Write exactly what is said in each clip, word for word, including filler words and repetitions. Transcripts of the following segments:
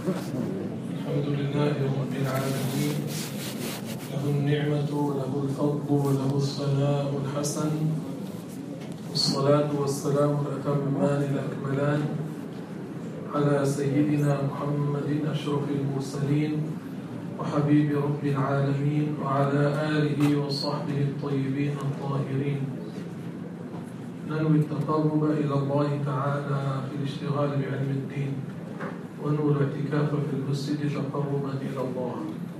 الحمد لله رب العالمين، له النعمة وله الفضل وله الثناء الحسن، والصلاة والسلام الأتمان الأكملان على سيدنا محمد أشرف المرسلين وحبيب رب العالمين وعلى آله وصحبه الطيبين الطاهرين. ننوي التقرب إلى الله تعالى في الاشتغال بعلم الدين، وننوي الاعتكاف في المسجد تقربا إلى الله.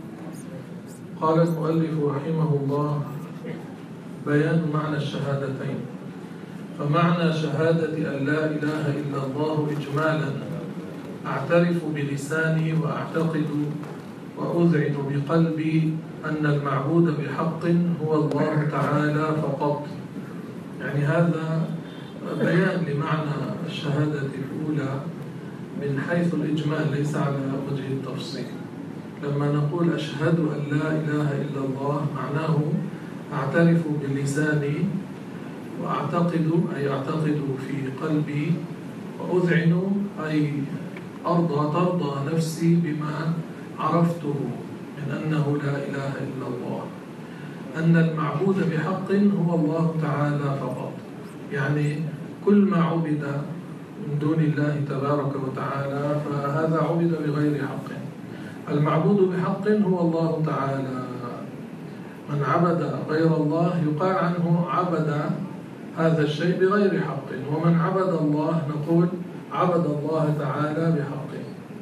قال المؤلف رحمه الله: بيان معنى الشهادتين. فمعنى شهادة أن لا إله إلا الله إجمالا: أعترف بلساني وأعتقد وأذعن بقلبي أن المعبود بحق هو الله تعالى فقط. يعني هذا بيان لمعنى الشهادة الأولى من حيث الإجمال، ليس على وجه التفصيل. لما نقول أشهد أن لا إله إلا الله معناه أعترف بلساني وأعتقد أي أعتقد في قلبي، وأذعن أي أرضى ترضى نفسي بما عرفته من أنه لا إله إلا الله، أن المعبود بحق هو الله تعالى فقط. يعني كل ما عبد من دون الله تبارك وتعالى فهذا عبد بغير حق. المعبود بحق هو الله تعالى. من عبد غير الله يقال عنه عبد هذا الشيء بغير حق، ومن عبد الله نقول عبد الله تعالى بحق.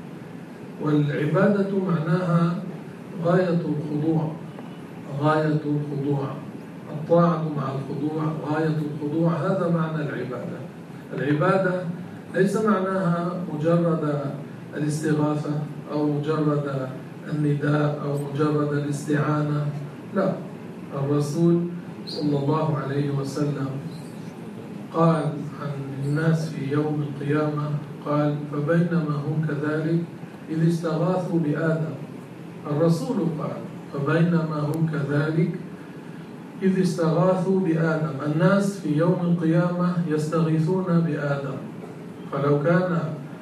والعبادة معناها غاية الخضوع، غاية الخضوع، الطاعة مع الخضوع، غاية الخضوع، هذا معنى العبادة. العبادة ليس معناها مجرد الاستغاثة أو مجرد النداء أو مجرد الاستعانة، لا. الرسول صلى الله عليه وسلم قال عن الناس في يوم القيامة، قال: فبينما هم كذلك إذ استغاثوا بآدم. الرسول قال: فبينما هم كذلك إذ استغاثوا بآدم. الناس في يوم القيامة يستغيثون بآدم. فلو كان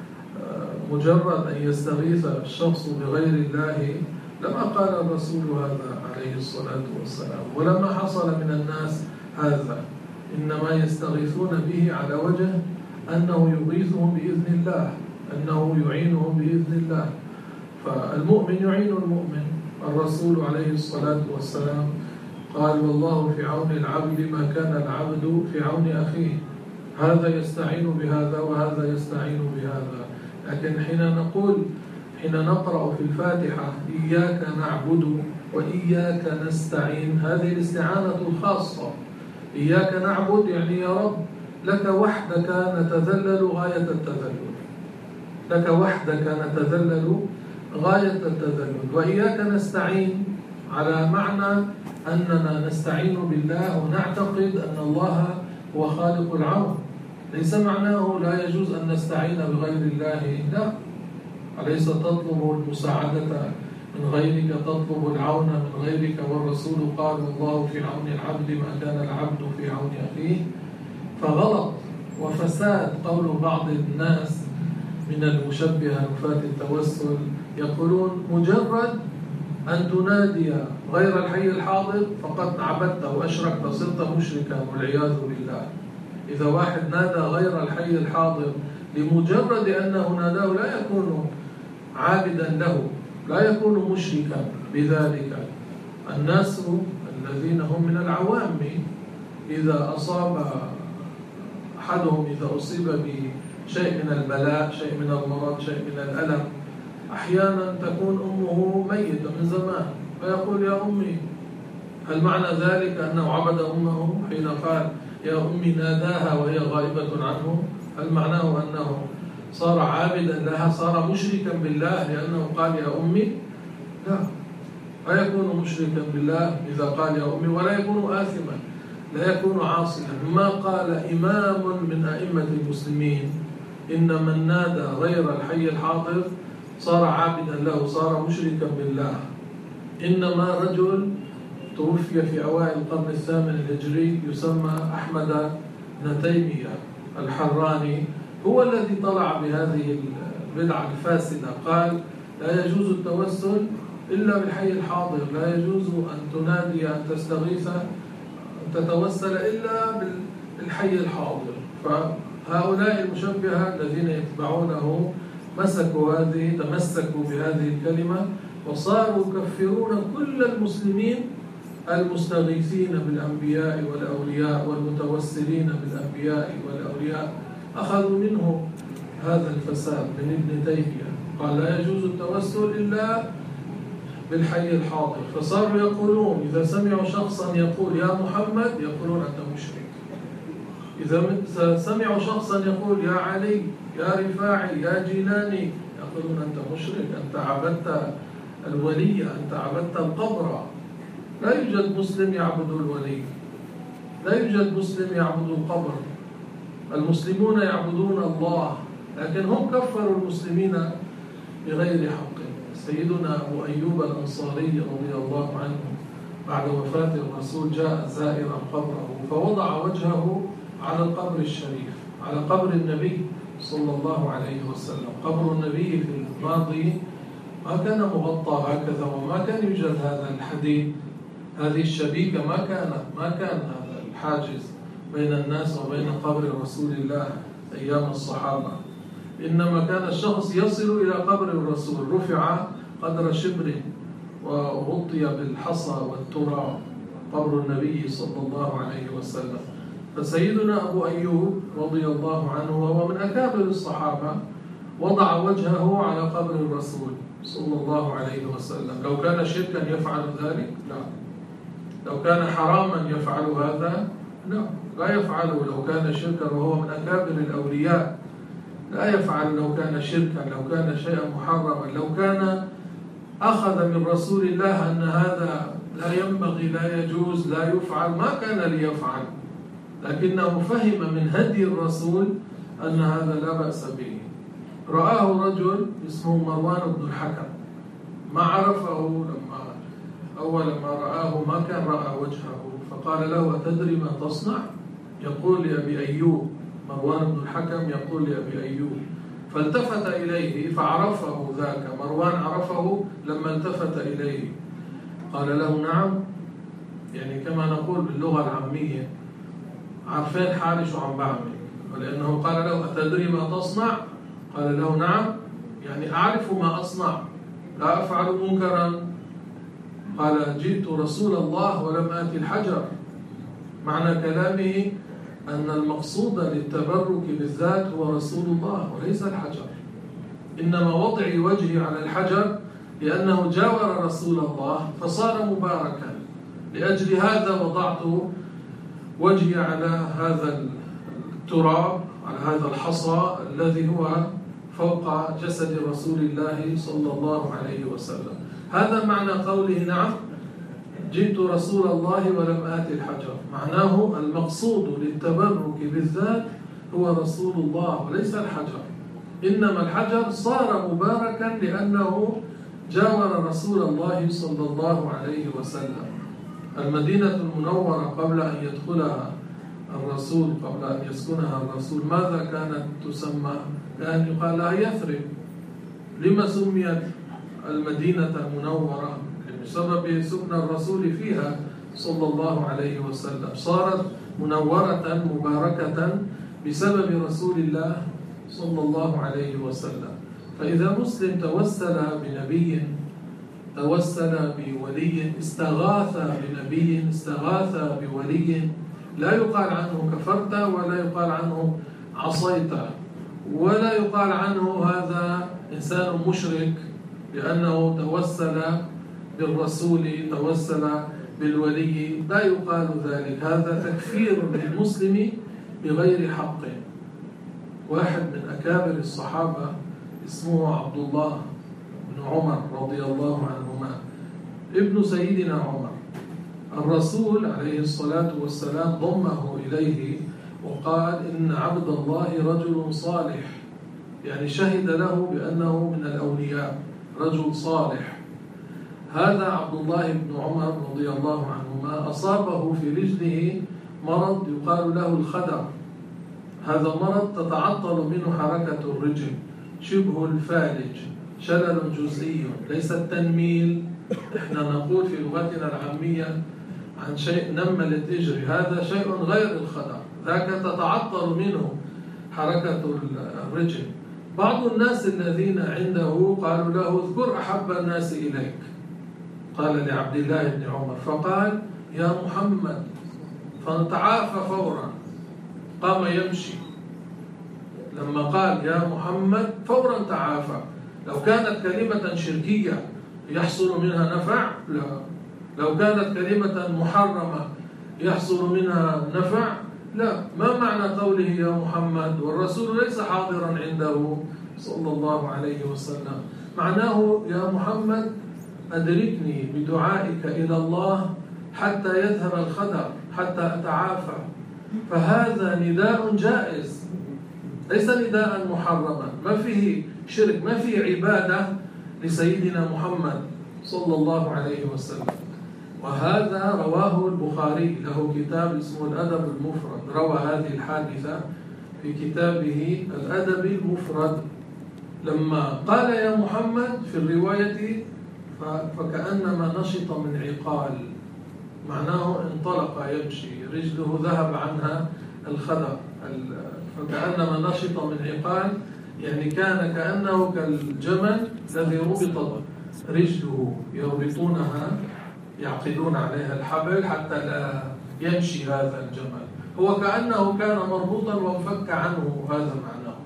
مجرد أن يستغيث الشخص بغير الله لما قال الرسول هذا عليه الصلاة والسلام، ولما حصل من الناس هذا. إنما يستغيثون به على وجه أنه يغيثهم بإذن الله، أنه يعينهم بإذن الله. فالمؤمن يعين المؤمن. الرسول عليه الصلاة والسلام قال: والله في عون العبد ما كان العبد في عون أخيه. هذا يستعين بهذا وهذا يستعين بهذا. لكن حين نقول حين نقرأ في الفاتحة إياك نعبد وإياك نستعين، هذه الاستعانة الخاصة. إياك نعبد يعني يا رب لك وحدك نتذلل غاية التذلل، لك وحدك نتذلل غاية التذلل. وإياك نستعين على معنى أننا نستعين بالله ونعتقد أن الله هو خالق العون. ليس معناه لا يجوز أن نستعين بغير الله، لا. أليس تطلب المساعدة من غيرك، تطلب العون من غيرك؟ والرسول قال: الله في عون العبد ما كان العبد في عون أخيه. فغلط وفساد قول بعض الناس من المشبهة نفاة التوسل، يقولون مجرد أن تنادي غير الحي الحاضر فقد عبدت وأشركت، صرت مشركا والعياذ بالله. إذا واحد نادى غير الحي الحاضر لمجرد أنه ناداه لا يكون عابدا له، لا يكون مشركا بذلك. الناس الذين هم من العوام إذا أصاب أحدهم، إذا أصيب بشيء من البلاء، شيء من المرض، شيء من الألم، أحيانا تكون أمه ميتة من زمان فيقول: يا أمي. هل معنى ذلك أنه عبد أمه حين قال يا أمي ناداها وهي غائبة عنه؟ هل معناه أنه صار عابدا لها، صار مشركا بالله لأنه قال يا أمي؟ لا، لا يكون مشركا بالله إذا قال يا أمي، ولا يكون آثما، لا يكون عاصيا. ما قال إمام من أئمة المسلمين إن من نادى غير الحي الحاضر صار عابدا له، صار مشركا بالله. إنما رجل توفي في أوائل القرن الثامن الهجري يسمى أحمد بن تيمية الحراني، هو الذي طلع بهذه البدعة الفاسدة. قال لا يجوز التوسل إلا بالحي الحاضر، لا يجوز أن تنادي أن تستغيث أن تتوسل إلا بالحي الحاضر. فهؤلاء المشبهة الذين يتبعونه مسكوا هذه تمسكوا بهذه الكلمة وصاروا يكفرون كل المسلمين المستغيثين بالأنبياء والأولياء والمتوسلين بالأنبياء والأولياء. أخذوا منه هذا الفساد من ابن تيمية، قال لا يجوز التوسل إلا بالحي الحاضر. فصاروا يقولون إذا سمعوا شخصا يقول يا محمد يقولون أنت مشرك، إذا سمعوا شخصا يقول يا علي يا رفاعي يا جيلاني يقولون أنت مشرك، أنت عبدت الولي، أنت عبدت القبر. لا يوجد مسلم يعبد الولي، لا يوجد مسلم يعبد القبر. المسلمون يعبدون الله، لكن هم كفروا المسلمين بغير حق. سيدنا أبو أيوب الأنصاري رضي الله عنه بعد وفاة الرسول جاء زائرا قبره فوضع وجهه على القبر الشريف، على قبر النبي صلى الله عليه وسلم. قبر النبي في الماضي ما كان مغطى هكذا، وما كان يوجد هذا الحديد، هذه الشبيكة ما كانت، ما كان هذا الحاجز بين الناس وبين قبر رسول الله أيام الصحابة. إنما كان الشخص يصل إلى قبر الرسول رفع قدر شبر وغطي بالحصى والتراب قبر النبي صلى الله عليه وسلم. فسيدنا أبو أيوب رضي الله عنه وهو من أكابر الصحابة وضع وجهه على قبر الرسول صلى الله عليه وسلم. لو كان شركا يفعل ذلك؟ لا. لو كان حراما يفعل هذا؟ لا، لا يفعله. لو كان شركا وهو من أكابر الأولياء لا يفعل. لو كان شركا، لو كان شيئا محرما، لو كان أخذ من رسول الله أن هذا لا ينبغي لا يجوز لا يفعل، ما كان ليفعل، لكنه فهم من هدي الرسول أن هذا لا بأس به. رآه رجل اسمه مروان بن الحكم، ما عرفه لما أول ما رآه ما كان رأى وجهه، فقال له أتدري ما تصنع؟ يقول لأبي أيوب، مروان بن الحكم يقول لأبي أيوب، فالتفت إليه فعرفه ذاك. مروان عرفه لما التفت إليه قال له نعم، يعني كما نقول باللغة العامية عارفين حالي شو عم بعمل، ولأنه قال له أتدري ما تصنع؟ قال له نعم، يعني أعرف ما أصنع، لا أفعل منكرا. قال جئت رسول الله ولم آتي الحجر. معنى كلامه أن المقصود للتبرك بالذات هو رسول الله وليس الحجر، إنما وضعي وجهي على الحجر لأنه جاور رسول الله فصار مباركا، لأجل هذا وضعت وجهي على هذا التراب، على هذا الحصى الذي هو فوق جسد رسول الله صلى الله عليه وسلم. هذا معنى قوله نعم جئت رسول الله ولم آتي الحجر، معناه المقصود للتبرك بالذات هو رسول الله وليس الحجر، إنما الحجر صار مباركا لأنه جاور رسول الله صلى الله عليه وسلم. المدينة المنورة قبل أن يدخلها الرسول، قبل أن يسكنها الرسول، ماذا كانت تسمى؟ كان يقال لها يثرب. لما سميت المدينة المنورة؟ بسبب سكن الرسول فيها صلى الله عليه وسلم، صارت منورة مباركة بسبب رسول الله صلى الله عليه وسلم. فإذا مسلم توسل بنبي، توسل بولي، استغاث بنبي، استغاث بولي، لا يقال عنه كفرت، ولا يقال عنه عصيت، ولا يقال عنه هذا إنسان مشرك لأنه توسل بالرسول، توسل بالولي، لا يقال ذلك. هذا تكفير للمسلم بغير حق. واحد من أكابر الصحابة اسمه عبد الله بن عمر رضي الله عنهما، ابن سيدنا عمر، الرسول عليه الصلاة والسلام ضمه إليه وقال إن عبد الله رجل صالح، يعني شهد له بأنه من الأولياء، رجل صالح. هذا عبد الله بن عمر رضي الله عنهما أصابه في رجله مرض يقال له الخدر. هذا مرض تتعطل منه حركة الرجل، شبه الفالج، شلل جزئي، ليس التنميل. احنا نقول في لغتنا العامية عن شيء نمل تجري، هذا شيء غير الخدع، ذاك تتعطل منه حركة الرجل. بعض الناس الذين عنده قالوا له اذكر أحب الناس إليك، قال لعبد الله بن عمر، فقال يا محمد، فتعافى فورا، قام يمشي. لما قال يا محمد فورا تعافى. لو كانت كلمة شركية يحصل منها نفع؟ لا. لو كانت كلمة محرمة يحصل منها نفع؟ لا. ما معنى قوله يا محمد والرسول ليس حاضرا عنده صلى الله عليه وسلم؟ معناه يا محمد أدركني بدعائك إلى الله حتى يذهب الخدر، حتى أتعافى. فهذا نداء جائز، ليس نداء محرما، ما فيه شرك، ما فيه عبادة لسيدنا محمد صلى الله عليه وسلم. وهذا رواه البخاري، له كتاب اسمه الأدب المفرد، روى هذه الحادثة في كتابه الأدب المفرد. لما قال يا محمد في الرواية فكأنما نشط من عقال، معناه انطلق يمشي، رجله ذهب عنها الخدر، فكأنما نشط من عقال، يعني كان كأنه كالجمل الذي ربط رجله، يربطونها يعقدون عليها الحبل حتى لا يمشي هذا الجمل، هو كأنه كان مربوطا وانفك عنه، هذا معناه.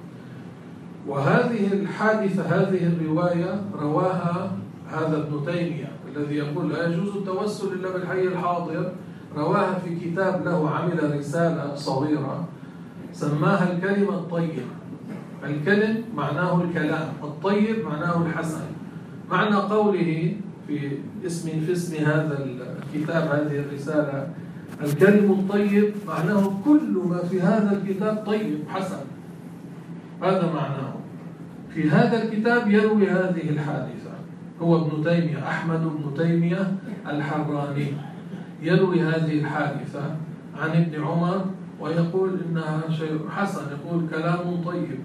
وهذه الحادثة، هذه الرواية رواها هذا ابن تيمية الذي يقول لا يجوز التوسل إلا بالحي الحاضر، رواها في كتاب له، عمل رسالة صغيرة سماها الكلمة الطيب. الكلم معناه الكلام، الطيب معناه الحسن. معنى قوله في اسم في اسم هذا الكتاب، هذه الرسالة، الكلم الطيب معناه كل ما في هذا الكتاب طيب حسن، هذا معناه. في هذا الكتاب يروي هذه الحادثة هو ابن تيمية، أحمد بن تيمية الحراني، يروي هذه الحادثة عن ابن عمر ويقول إنها شيء حسن، يقول كلام طيب،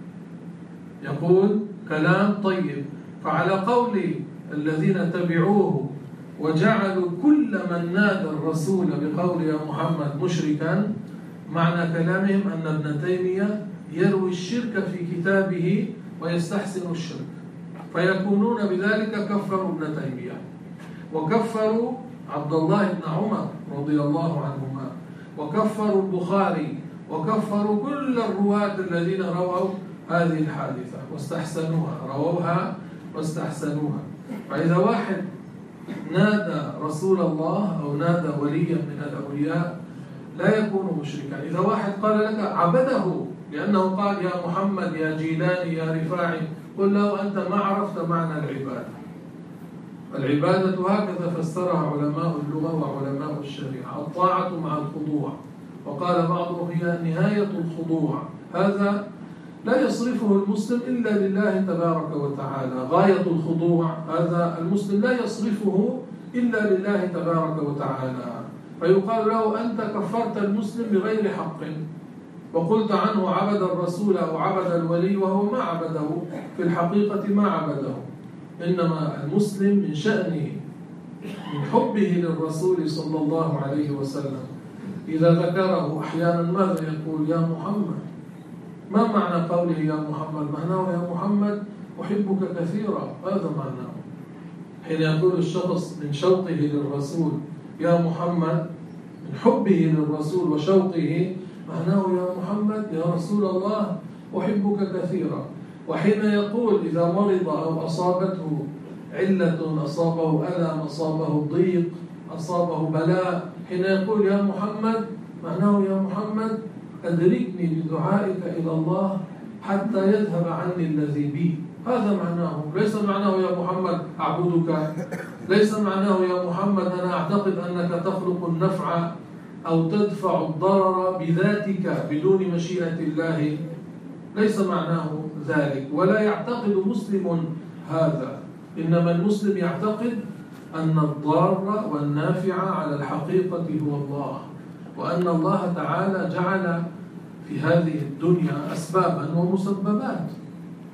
يقول كلام طيب. فعلى قول الذين تبعوه وجعلوا كل من نادى الرسول بقول يا محمد مشركا، معنى كلامهم أن ابن تيمية يروي الشرك في كتابه ويستحسن الشرك، فيكونون بذلك كفروا ابن تيمية وكفروا عبد الله بن عمر رضي الله عنهما، وكفروا البخاري، وكفروا كل الرواة الذين رووا هذه الحادثة واستحسنوها، رووها واستحسنوها. فإذا واحد نادى رسول الله أو نادى وليا من الأولياء لا يكون مشركا. إذا واحد قال لك عبده لأنه قال يا محمد يا جيلاني يا رفاعي، قل له أنت ما عرفت معنى العبادة. العبادة هكذا فسرها علماء اللغة وعلماء الشريعة، الطاعة مع الخضوع، وقال بعضهم هي نهاية الخضوع. هذا لا يصرفه المسلم إلا لله تبارك وتعالى، غاية الخضوع هذا المسلم لا يصرفه إلا لله تبارك وتعالى. فيقال له أنت كفرت المسلم بغير حق، وقلت عنه عبد الرسول أو عبد الولي وهو ما عبده، في الحقيقة ما عبده. إنما المسلم من شأنه من حبه للرسول صلى الله عليه وسلم إذا ذكره أحيانا ماذا يقول؟ يا محمد. ما معنى قوله يا محمد؟ معناه يا محمد أحبك كثيرا، هذا معناه. حين يقول الشخص من شوقه للرسول يا محمد، من حبه للرسول وشوقه، معناه يا محمد يا رسول الله أحبك كثيرا. وحين يقول إذا مرض أو أصابته علة، أصابه ألم، أصابه ضيق، أصابه بلاء، حين يقول يا محمد معناه يا محمد أدركني بدعائك إلى الله حتى يذهب عني الذي بي، هذا معناه. ليس معناه يا محمد أعبدك، ليس معناه يا محمد أنا أعتقد أنك تخلق النفع أو تدفع الضرر بذاتك بدون مشيئة الله، ليس معناه ذلك، ولا يعتقد مسلم هذا. إنما المسلم يعتقد أن الضار والنافع على الحقيقة هو الله، وأن الله تعالى جعل في هذه الدنيا أسبابا ومسببات،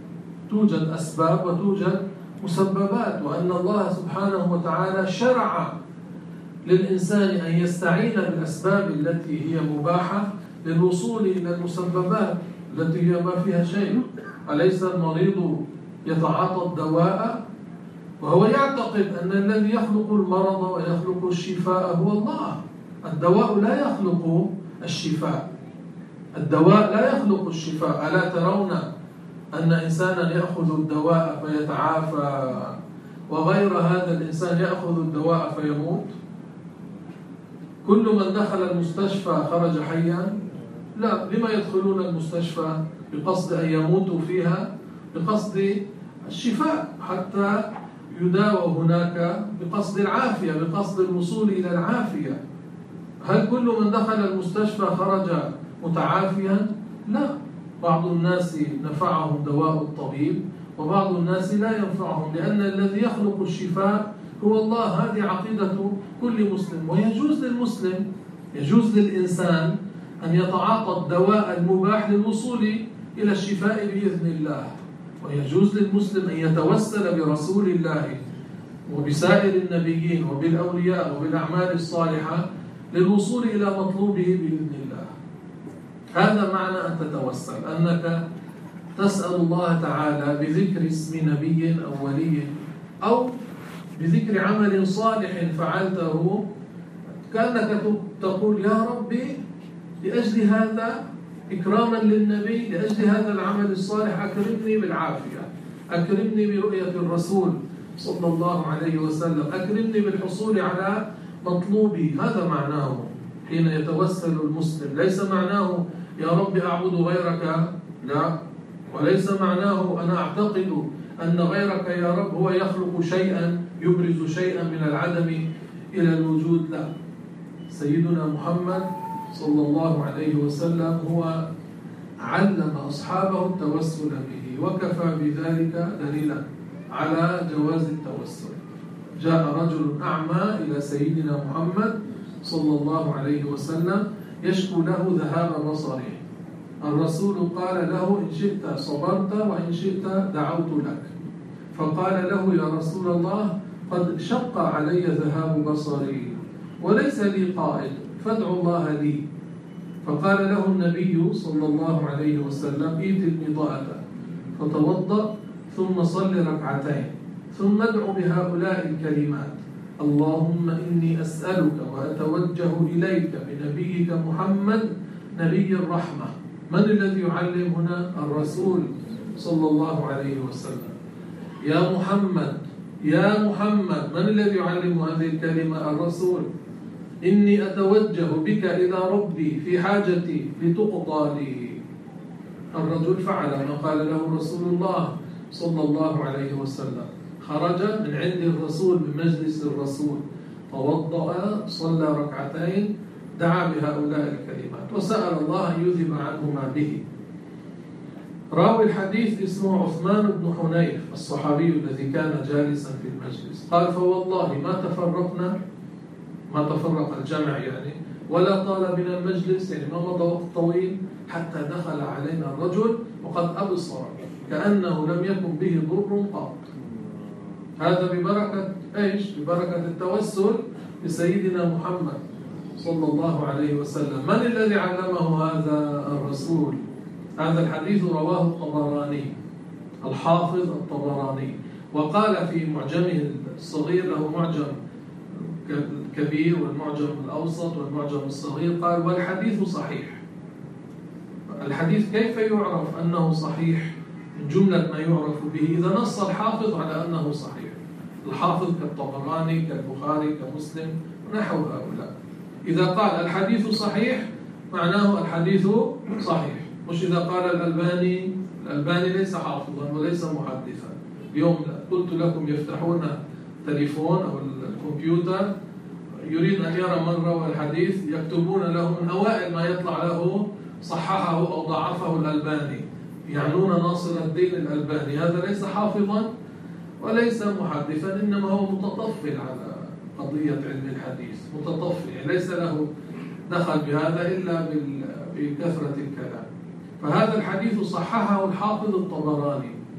توجد أسباب وتوجد مسببات، وأن الله سبحانه وتعالى شرع للإنسان أن يستعين بالأسباب التي هي مباحة للوصول إلى المسببات التي هي ما فيها شيء. أليس المريض يتعاطى الدواء وهو يعتقد أن الذي يخلق المرض ويخلق الشفاء هو الله؟ الدواء لا يخلق الشفاء، الدواء لا يخلق الشفاء. ألا ترون أن إنسانا يأخذ الدواء فيتعافى وغير هذا الإنسان يأخذ الدواء فيموت؟ كل من دخل المستشفى خرج حيا؟ لا. لما يدخلون المستشفى؟ بقصد أن يموتوا فيها، بقصد الشفاء حتى يداوى هناك، بقصد العافية، بقصد الوصول إلى العافية. هل كل من دخل المستشفى خرج متعافيا؟ لا. بعض الناس نفعهم دواء الطبيب وبعض الناس لا ينفعهم، لأن الذي يخلق الشفاء هو الله. هذه عقيدة كل مسلم. ويجوز للمسلم، يجوز للإنسان أن يتعاطى الدواء المباح للوصول إلى الشفاء بإذن الله، ويجوز للمسلم أن يتوسل برسول الله وبسائر النبيين وبالأولياء وبالأعمال الصالحة للوصول إلى مطلوبه بإذن الله. هذا معنى أن تتوسل، أنك تسأل الله تعالى بذكر اسم نبي أو ولي أو بذكر عمل صالح فعلته، كأنك تقول يا ربي لأجل هذا إكراما للنبي، لأجل هذا العمل الصالح أكرمني بالعافية، أكرمني برؤية الرسول صلى الله عليه وسلم، أكرمني بالحصول على مطلوبي. هذا معناه حين يتوسل المسلم. ليس معناه يا رب أعبد غيرك، لا. وليس معناه أنا أعتقد أن غيرك يا رب هو يخلق شيئا، يبرز شيئا من العدم إلى الوجود، لا. سيدنا محمد صلى الله عليه وسلم هو علم أصحابه التوسل به، وكفى بذلك دليلا على جواز التوسل. جاء رجل أعمى إلى سيدنا محمد صلى الله عليه وسلم يشكو له ذهاب بصره. الرسول قال له إن شئت صبرت وإن شئت دعوت لك. فقال له يا رسول الله قد شق علي ذهاب بصري وليس لي قائد فادعو الله لي. فقال له النبي صلى الله عليه وسلم ائت المضاءة فتوضأ ثم صل ركعتين ثم ادعو بهؤلاء الكلمات: اللهم إني أسألك وأتوجه إليك بنبيك محمد نبي الرحمة. من الذي يعلم هنا؟ الرسول صلى الله عليه وسلم. يا محمد يا محمد، من الذي يعلم هذه الكلمة؟ الرسول. إني أتوجه بك إلى ربي في حاجتي لتقضى لي. الرجل فعل ما قال له رسول الله صلى الله عليه وسلم، خرج من عند الرسول من مجلس الرسول، توضأ، صلى ركعتين، دعا بهؤلاء الكلمات وسأل الله أن يذهب عنه ما به. راوي الحديث اسمه عثمان بن حنيف الصحابي الذي كان جالسا في المجلس، قال فوالله ما تفرقنا، ما تفرق الجمع يعني، ولا طال بنا المجلس، يعني ما مضى وقت طويل، حتى دخل علينا الرجل وقد أبصر كأنه لم يكن به ضر قط. هذا ببركة إيش؟ ببركة التوسل بسيدنا محمد صلى الله عليه وسلم. من الذي علمه هذا الرسول؟ هذا الحديث رواه الطبراني، الحافظ الطبراني، وقال في معجمه الصغير، له معجم كبير والمعجم الأوسط والمعجم الصغير، قال والحديث صحيح. الحديث كيف يعرف أنه صحيح؟ من جملة ما يعرف به إذا نص الحافظ على أنه صحيح. الحافظ كالطبراني كالبخاري كمسلم ونحو هؤلاء، إذا قال الحديث صحيح معناه الحديث صحيح. مش إذا قال الألباني، الألباني ليس حافظا وليس محدثا. اليوم قلت لكم يفتحون تليفون أو الكمبيوتر، يريد أن يرى من روى الحديث، يكتبون له من أوائل ما يطلع له صححه أو ضعفه الألباني، يعنون ناصر الدين الألباني. هذا ليس حافظا وليس محدثا، إنما هو متطفل على قضية علم الحديث، متطفل، يعني ليس له دخل بهذا إلا بكثرة الكلام. فهذا الحديث صححه الحافظ الطبراني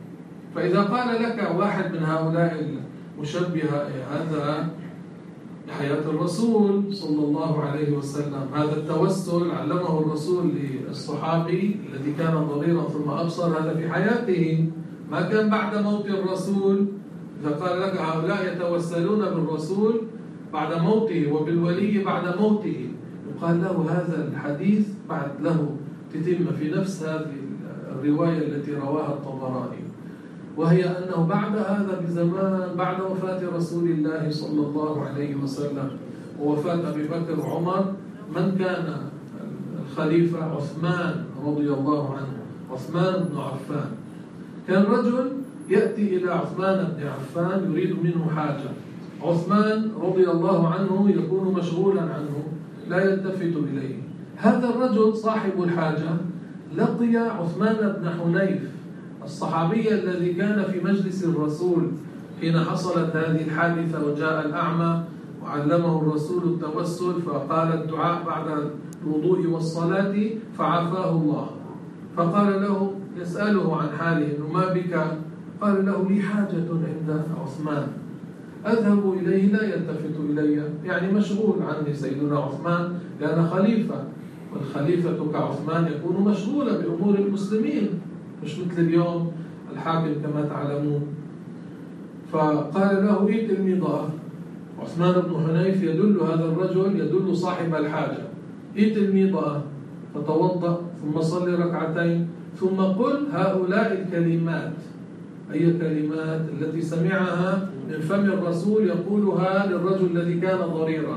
فإذا قال لك واحد من هؤلاء المشبهة هذا حياة الرسول صلى الله عليه وسلم، هذا التوسل علمه الرسول للصحابي الذي كان ضريرا ثم أبصر، هذا في حياته، ما كان بعد موت الرسول. إذا قال لك هؤلاء يتوسلون بالرسول بعد موته وبالولي بعد موته، يقال له هذا الحديث بعد له تتم في نفس هذه الرواية التي رواها الطبراني، وهي أنه بعد هذا بزمان، بعد وفاة رسول الله صلى الله عليه وسلم ووفاة أبي بكر وعمر، من كان الخليفة؟ عثمان رضي الله عنه، عثمان بن عفان. كان رجل يأتي إلى عثمان بن عفان يريد منه حاجة، عثمان رضي الله عنه يكون مشغولا عنه لا يلتفت إليه. هذا الرجل صاحب الحاجة لقي عثمان بن حنيف الصحابي الذي كان في مجلس الرسول حين حصلت هذه الحادثة وجاء الأعمى وعلمه الرسول التوسل، فقال الدعاء بعد الوضوء والصلاة فعافاه الله. فقال له يسأله عن حاله إنه ما بك؟ قال له لي حاجة عند عثمان أذهب إليه لا يلتفت إلي، يعني مشغول عني سيدنا عثمان لأن خليفة، والخليفة كعثمان يكون مشغولا بأمور المسلمين، مش مثل اليوم الحاكم كما تعلمون. فقال له إيه تلميذه؟ عثمان بن حنيف يدل هذا الرجل، يدل صاحب الحاجة، إيه تلميذه؟ فتوضأ ثم صلي ركعتين ثم قل هؤلاء الكلمات. أي كلمات؟ التي سمعها من فم الرسول يقولها للرجل الذي كان ضريرا.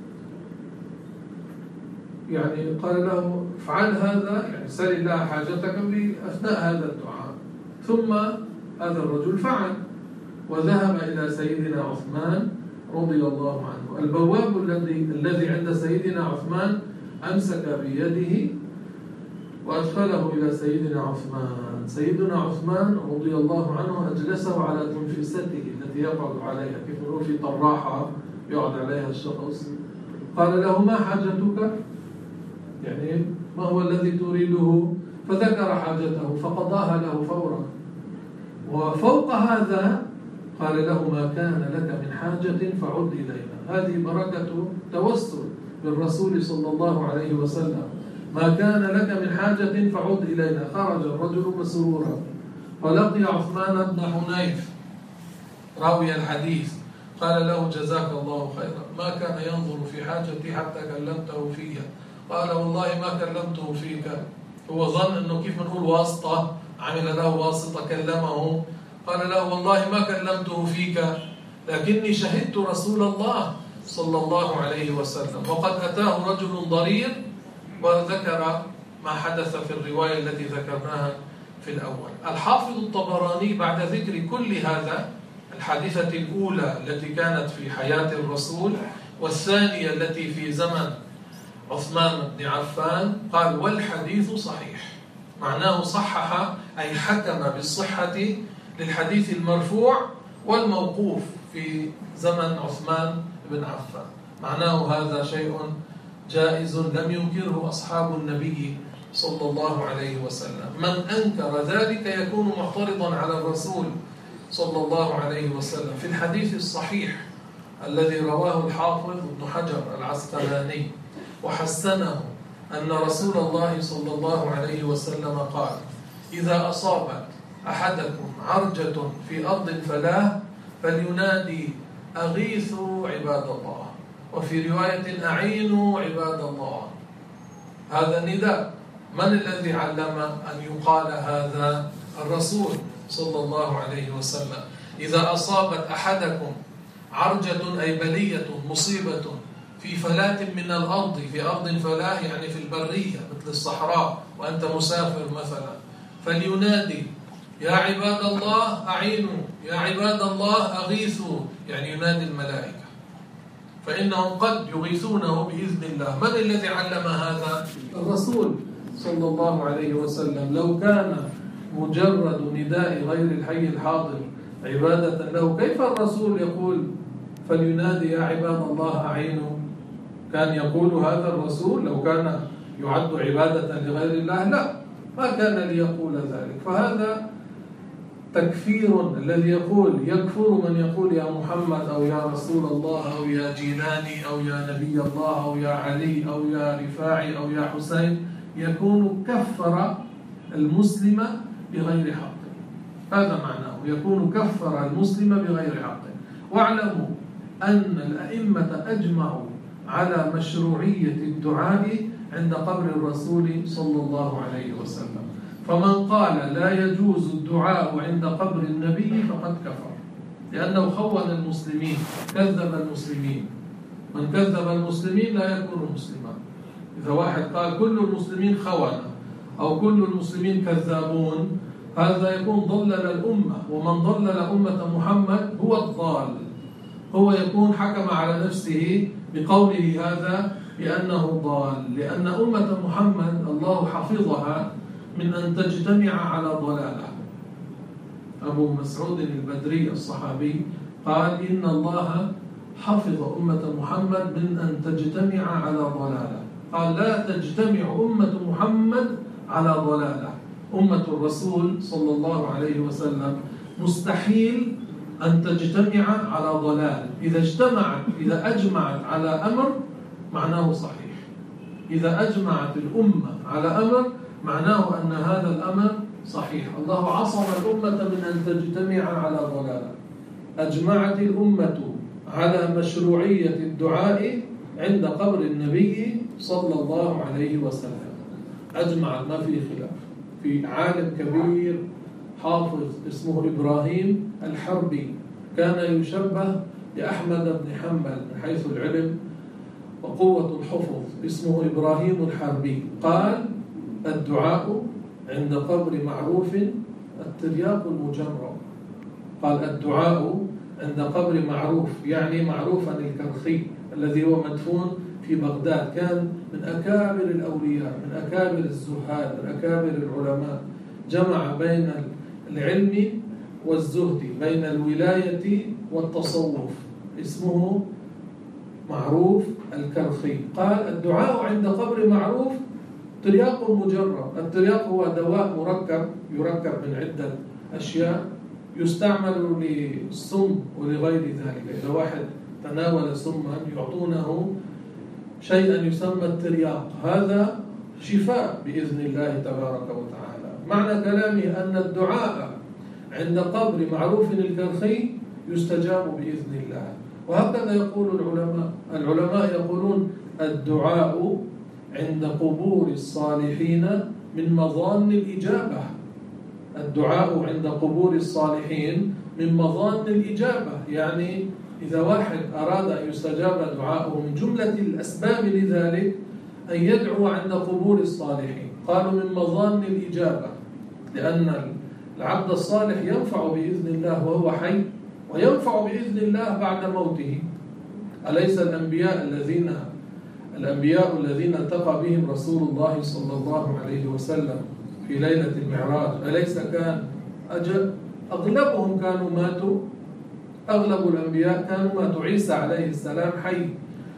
يعني قال له افعل هذا، يعني سل الله حاجتك بأثناء هذا الدعاء. ثم هذا الرجل فعل وذهب إلى سيدنا عثمان رضي الله عنه. البواب الذي الذي عند سيدنا عثمان أمسك بيده وأدخله إلى سيدنا عثمان. سيدنا عثمان رضي الله عنه أجلسه على تنفسته التي يقعد عليها، كيف نقول في طراحة يقعد عليها الشخص. قال له ما حاجتك؟ يعني ما هو الذي تريده؟ فذكر حاجته فقضاها له فورا. وفوق هذا قال له ما كان لك من حاجة فعد إلينا. هذه بركة توسل بالرسول صلى الله عليه وسلم. ما كان لك من حاجة فعد إلينا. خرج الرجل مسرورا فلقي عثمان بن حنيف راوي الحديث، قال له جزاك الله خيرا، ما كان ينظر في حاجتي حتى كلمته فيها. قال والله ما كلمته فيك. هو ظن أنه كيف نقول واسطة، عمل له واسطة كلمه. قال له والله ما كلمته فيك، لكني شهدت رسول الله صلى الله عليه وسلم وقد أتاه رجل ضرير، وذكر ما حدث في الرواية التي ذكرناها في الأول. الحافظ الطبراني بعد ذكر كل هذا، الحادثة الأولى التي كانت في حياة الرسول والثانية التي في زمن عثمان بن عفان، قال والحديث صحيح. معناه صحح أي حكم بالصحة للحديث المرفوع والموقوف في زمن عثمان بن عفان. معناه هذا شيء جائز لم ينكره أصحاب النبي صلى الله عليه وسلم. من أنكر ذلك يكون معترضا على الرسول صلى الله عليه وسلم. في الحديث الصحيح الذي رواه الحافظ ابن حجر العسقلاني وحسنه أن رسول الله صلى الله عليه وسلم قال إذا أصابت أحدكم عرجة في أرض فلاة فلينادي أغيثوا عباد الله، وفي رواية أعينوا عباد الله. هذا النداء من الذي علم أن يقال هذا؟ الرسول صلى الله عليه وسلم. إذا أصابت أحدكم عرجة أي بلية مصيبة في فلاة من الأرض، في أرض فلاة يعني في البرية مثل الصحراء وأنت مسافر مثلا، فلينادي يا عباد الله أعينوا، يا عباد الله أغيثوا، يعني ينادي الملائكة، فإنهم قد يغيثونه بإذن الله. من الذي علم هذا؟ الرسول صلى الله عليه وسلم. لو كان مجرد نداء غير الحي الحاضر عبادة له، كيف الرسول يقول فلينادي يا عباد الله أعينوا؟ كان يقول هذا الرسول لو كان يعد عبادة لغير الله؟ لا، ما كان ليقول ذلك. فهذا تكفير الذي يقول يكفر من يقول يا محمد أو يا رسول الله أو يا جيلاني أو يا نبي الله أو يا علي أو يا رفاعي أو يا حسين، يكون كفر المسلم بغير حق. هذا معناه، يكون كفر المسلم بغير حق. واعلموا أن الأئمة أجمعوا على مشروعية الدعاء عند قبر الرسول صلى الله عليه وسلم. فمن قال لا يجوز الدعاء عند قبر النبي فقد كفر، لأنه خون المسلمين، كذب المسلمين. من كذب المسلمين لا يكون مسلما. إذا واحد قال كل المسلمين خونة أو كل المسلمين كذابون، هذا يكون ضلل الأمة، ومن ضلل أمة محمد هو الضال. هو يكون حكم على نفسه بقوله هذا بأنه ضال، لأن أمة محمد الله حفظها من أن تجتمع على ضلالة. أبو مسعود البدري الصحابي قال إن الله حفظ أمة محمد من أن تجتمع على ضلالة. قال لا تجتمع أمة محمد على ضلالة. أمة الرسول صلى الله عليه وسلم مستحيل أن تجتمع على ضلال. إذا اجتمعت إذا أجمعت على أمر معناه صحيح. إذا أجمعت الأمة على أمر معناه أن هذا الأمر صحيح. الله عصم الأمة من أن تجتمع على ضلالة. أجمعت الأمة على مشروعية الدعاء عند قبر النبي صلى الله عليه وسلم. أجمعت، ما في خلاف. في عالم كبير حافظ اسمه إبراهيم الحربي، كان يشبه بأحمد بن حنبل من حيث العلم وقوة الحفظ، اسمه إبراهيم الحربي. قال الدعاء عند قبر معروف الترياق المجرب. قال الدعاء عند قبر معروف، يعني معروفا الكرخي الذي هو مدفون في بغداد، كان من أكابر الأولياء، من أكابر الزهاد، من أكابر العلماء، جمع بين العلم والزهد، بين الولاية والتصوف، اسمه معروف الكرخي. قال الدعاء عند قبر معروف ترياق مجرب. الترياق هو دواء مركب يركب من عدة أشياء، يستعمل للسم ولغير ذلك. إذا واحد تناول سما يعطونه شيئا يسمى الترياق، هذا شفاء بإذن الله تبارك وتعالى. معنى كلامي أن الدعاء عند قبر معروف الكرخي يستجاب بإذن الله. وهكذا يقول العلماء. العلماء يقولون الدعاء عند قبور الصالحين من مظان الإجابة. الدعاء عند قبور الصالحين من مظان الإجابة، يعني إذا واحد أراد أن يستجاب دعاءه من جملة الأسباب لذلك أن يدعو عند قبور الصالحين. قالوا من مظان الإجابة، لأن العبد الصالح ينفع بإذن الله وهو حي، وينفع بإذن الله بعد موته. أليس الأنبياء الذين الأنبياء الذين التقى بهم رسول الله صلى الله عليه وسلم في ليلة المعراج، أليس كان أجل أغلبهم كانوا ماتوا؟ أغلب الأنبياء كانوا ماتوا. عيسى عليه السلام حي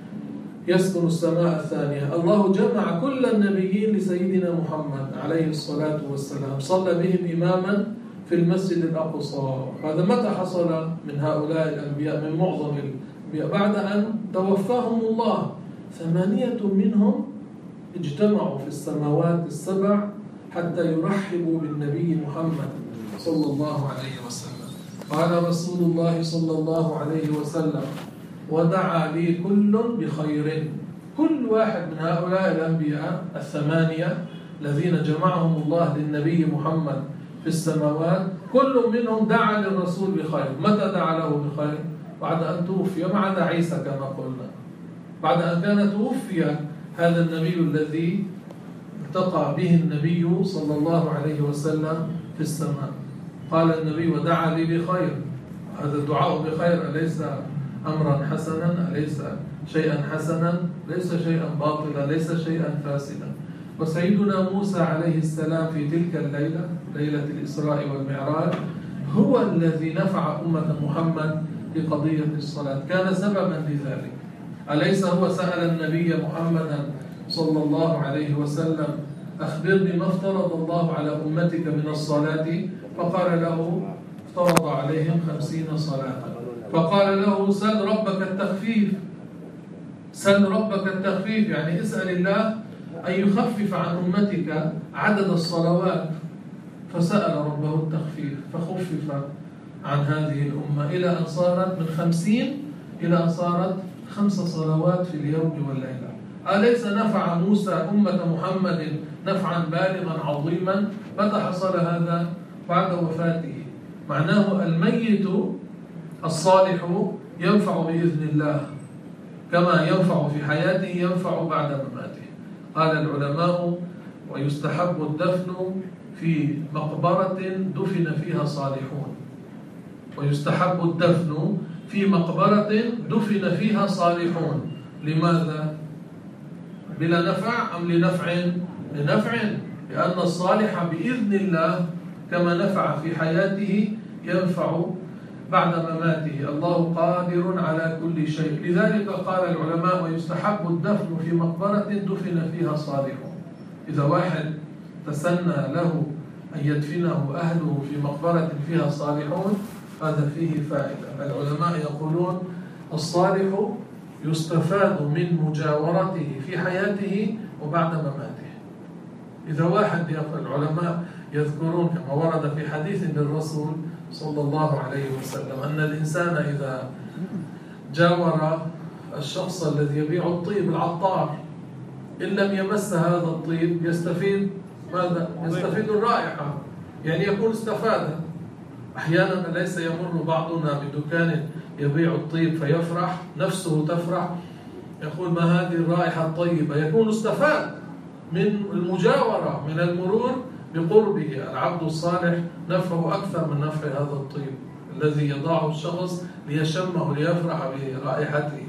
يسكن السماء الثانية. الله جمع كل النبيين لسيدنا محمد عليه الصلاة والسلام، صلى بهم إماما في المسجد الأقصى. هذا متى حصل من هؤلاء الأنبياء، من معظم الأنبياء؟ بعد أن توفاهم الله. ثمانية منهم اجتمعوا في السماوات السبع حتى يرحبوا بالنبي محمد صلى الله عليه وسلم. قال رسول الله صلى الله عليه وسلم ودعا لي كل بخير. كل واحد من هؤلاء الأنبياء الثمانية الذين جمعهم الله للنبي محمد في السماوات، كل منهم دعا للرسول بخير. متى دعا له بخير؟ بعد أن توفي، ما عدا عيسى كما قلنا. بعد أن كان توفي هذا النبي الذي التقى به النبي صلى الله عليه وسلم في السماء. قال النبي ودعا لي بخير. هذا الدعاء بخير أليس أمرا حسنا؟ أليس شيئا حسنا؟ ليس شيئا باطلا، ليس شيئا فاسدا. وسيدنا موسى عليه السلام في تلك الليلة، ليلة الإسراء والمعراج، هو الذي نفع أمة محمد بقضية الصلاة، كان سببا لذلك. أليس هو سأل النبي محمدا صلى الله عليه وسلم أخبرني ما افترض الله على أمتك من الصلاة؟ فقال له افترض عليهم خمسين صلاة، فقال له سل ربك التخفيف، سل ربك التخفيف، يعني اسأل الله أن يخفف عن أمتك عدد الصلوات، فسأل ربه التخفيف فخفف عن هذه الأمة إلى أن صارت من خمسين إلى أن صارت خمس صلوات في اليوم والليلة. أليس نفع موسى أمة محمد نفعا بالغا عظيما؟ متى حصل هذا؟ بعد وفاته. معناه الميت الصالح ينفع بإذن الله كما ينفع في حياته ينفع بعد مماته. قال العلماء ويستحب الدفن في مقبرة دفن فيها صالحون، ويستحب الدفن في مقبرة دفن فيها صالحون. لماذا؟ بلا نفع أم لنفع؟ لنفع، لأن الصالح بإذن الله كما نفع في حياته ينفع بعد مماته. الله قادر على كل شيء. لذلك قال العلماء ويستحب الدفن في مقبرة دفن فيها صالحون. إذا واحد تسنى له أن يدفنه أهله في مقبرة فيها صالحون هذا فيه فائدة. العلماء يقولون الصالح يستفاد من مجاورته في حياته وبعد مماته. إذا واحد العلماء يذكرون كما ورد في حديث للرسول صلى الله عليه وسلم أن الإنسان إذا جاور الشخص الذي يبيع الطيب العطار إن لم يمس هذا الطيب يستفيد ماذا؟ يستفيد الرائحة، يعني يكون استفاد. أحيانا ليس يمر بعضنا بدكان يبيع الطيب فيفرح، نفسه تفرح، يقول ما هذه الرائحة الطيبة، يكون استفاد من المجاورة من المرور بقربه. العبد الصالح نفعه أكثر من نفع هذا الطيب الذي يضعه الشخص ليشمه ليفرح برائحته.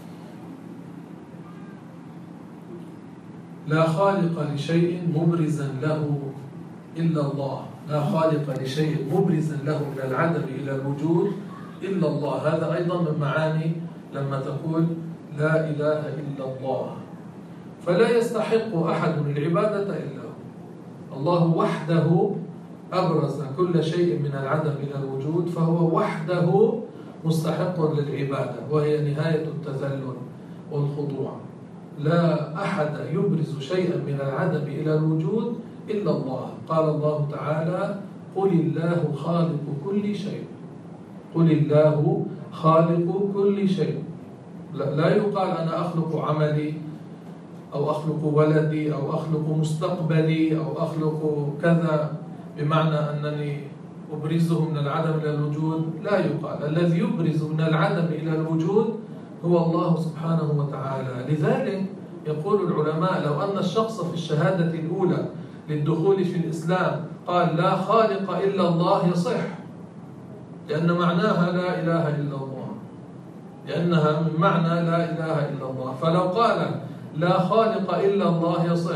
لا خالق لشيء مبرزا له إلا الله، لا خالق لشيء مبرزا له من العدم إلى الوجود إلا الله. هذا أيضا من معاني لما تقول لا إله إلا الله. فلا يستحق أحد العبادة إلا هو. الله وحده أبرز كل شيء من العدم إلى الوجود، فهو وحده مستحق للعبادة، وهي نهاية التذلل والخضوع. لا أحد يبرز شيئا من العدم إلى الوجود إلا الله. قال الله تعالى قل الله خالق كل شيء، قل الله خالق كل شيء. لا يقال أنا أخلق عملي أو أخلق ولدي أو أخلق مستقبلي أو أخلق كذا بمعنى أنني أبرزه من العدم إلى الوجود. لا يقال. الذي يبرز من العدم إلى الوجود هو الله سبحانه وتعالى. لذلك يقول العلماء لو أن الشخص في الشهادة الأولى للدخول في الإسلام قال لا خالق إلا الله يصح، لأن معناها لا إله إلا الله، لأنها من معنى لا إله إلا الله. فلو قال لا خالق إلا الله يصح،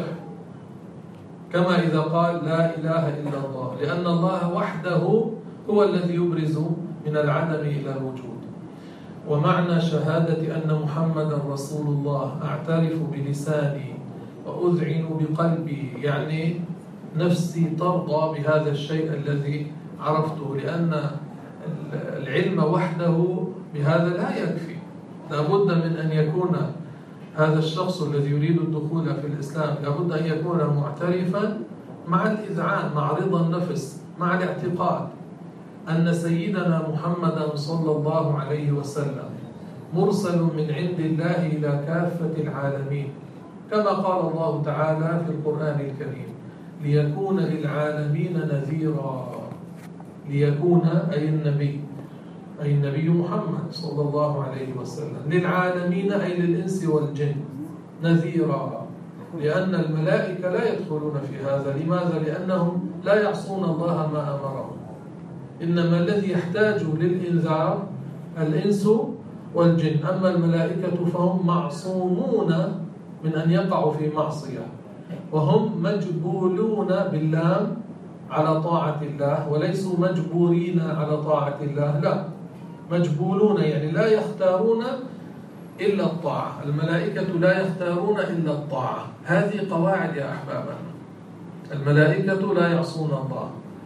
كما إذا قال لا إله إلا الله، لأن الله وحده هو الذي يبرز من العدم إلى الوجود. ومعنى شهادة أن محمدا رسول الله أعترف بلساني وأذعن بقلبي، يعني نفسي ترضى بهذا الشيء الذي عرفته، لأن العلم وحده بهذا لا يكفي. لابد من أن يكون هذا الشخص الذي يريد الدخول في الإسلام لابد أن يكون معترفا مع الإذعان، مع رضا النفس، مع الاعتقاد أن سيدنا محمدا صلى الله عليه وسلم مرسل من عند الله إلى كافة العالمين، كما قال الله تعالى في القرآن الكريم ليكون للعالمين نذيرا. ليكون أي النبي، أي النبي محمد صلى الله عليه وسلم، للعالمين أي للإنس والجن نذيرا، لأن الملائكة لا يدخلون في هذا. لماذا؟ لأنهم لا يعصون الله ما أمرهم، إنما الذي يحتاج للإنذار الإنس والجن، أما الملائكة فهم معصومون من أن يقعوا في معصية، وهم مجبولون باللام على طاعة الله، وليسوا مجبورين على طاعة الله، لا، مجبولون يعني لا يختارون إلا الطاعة. الملائكة لا يختارون إلا الطاعة. هذه قواعد يا أحبابنا. الملائكة لا يعصون الله،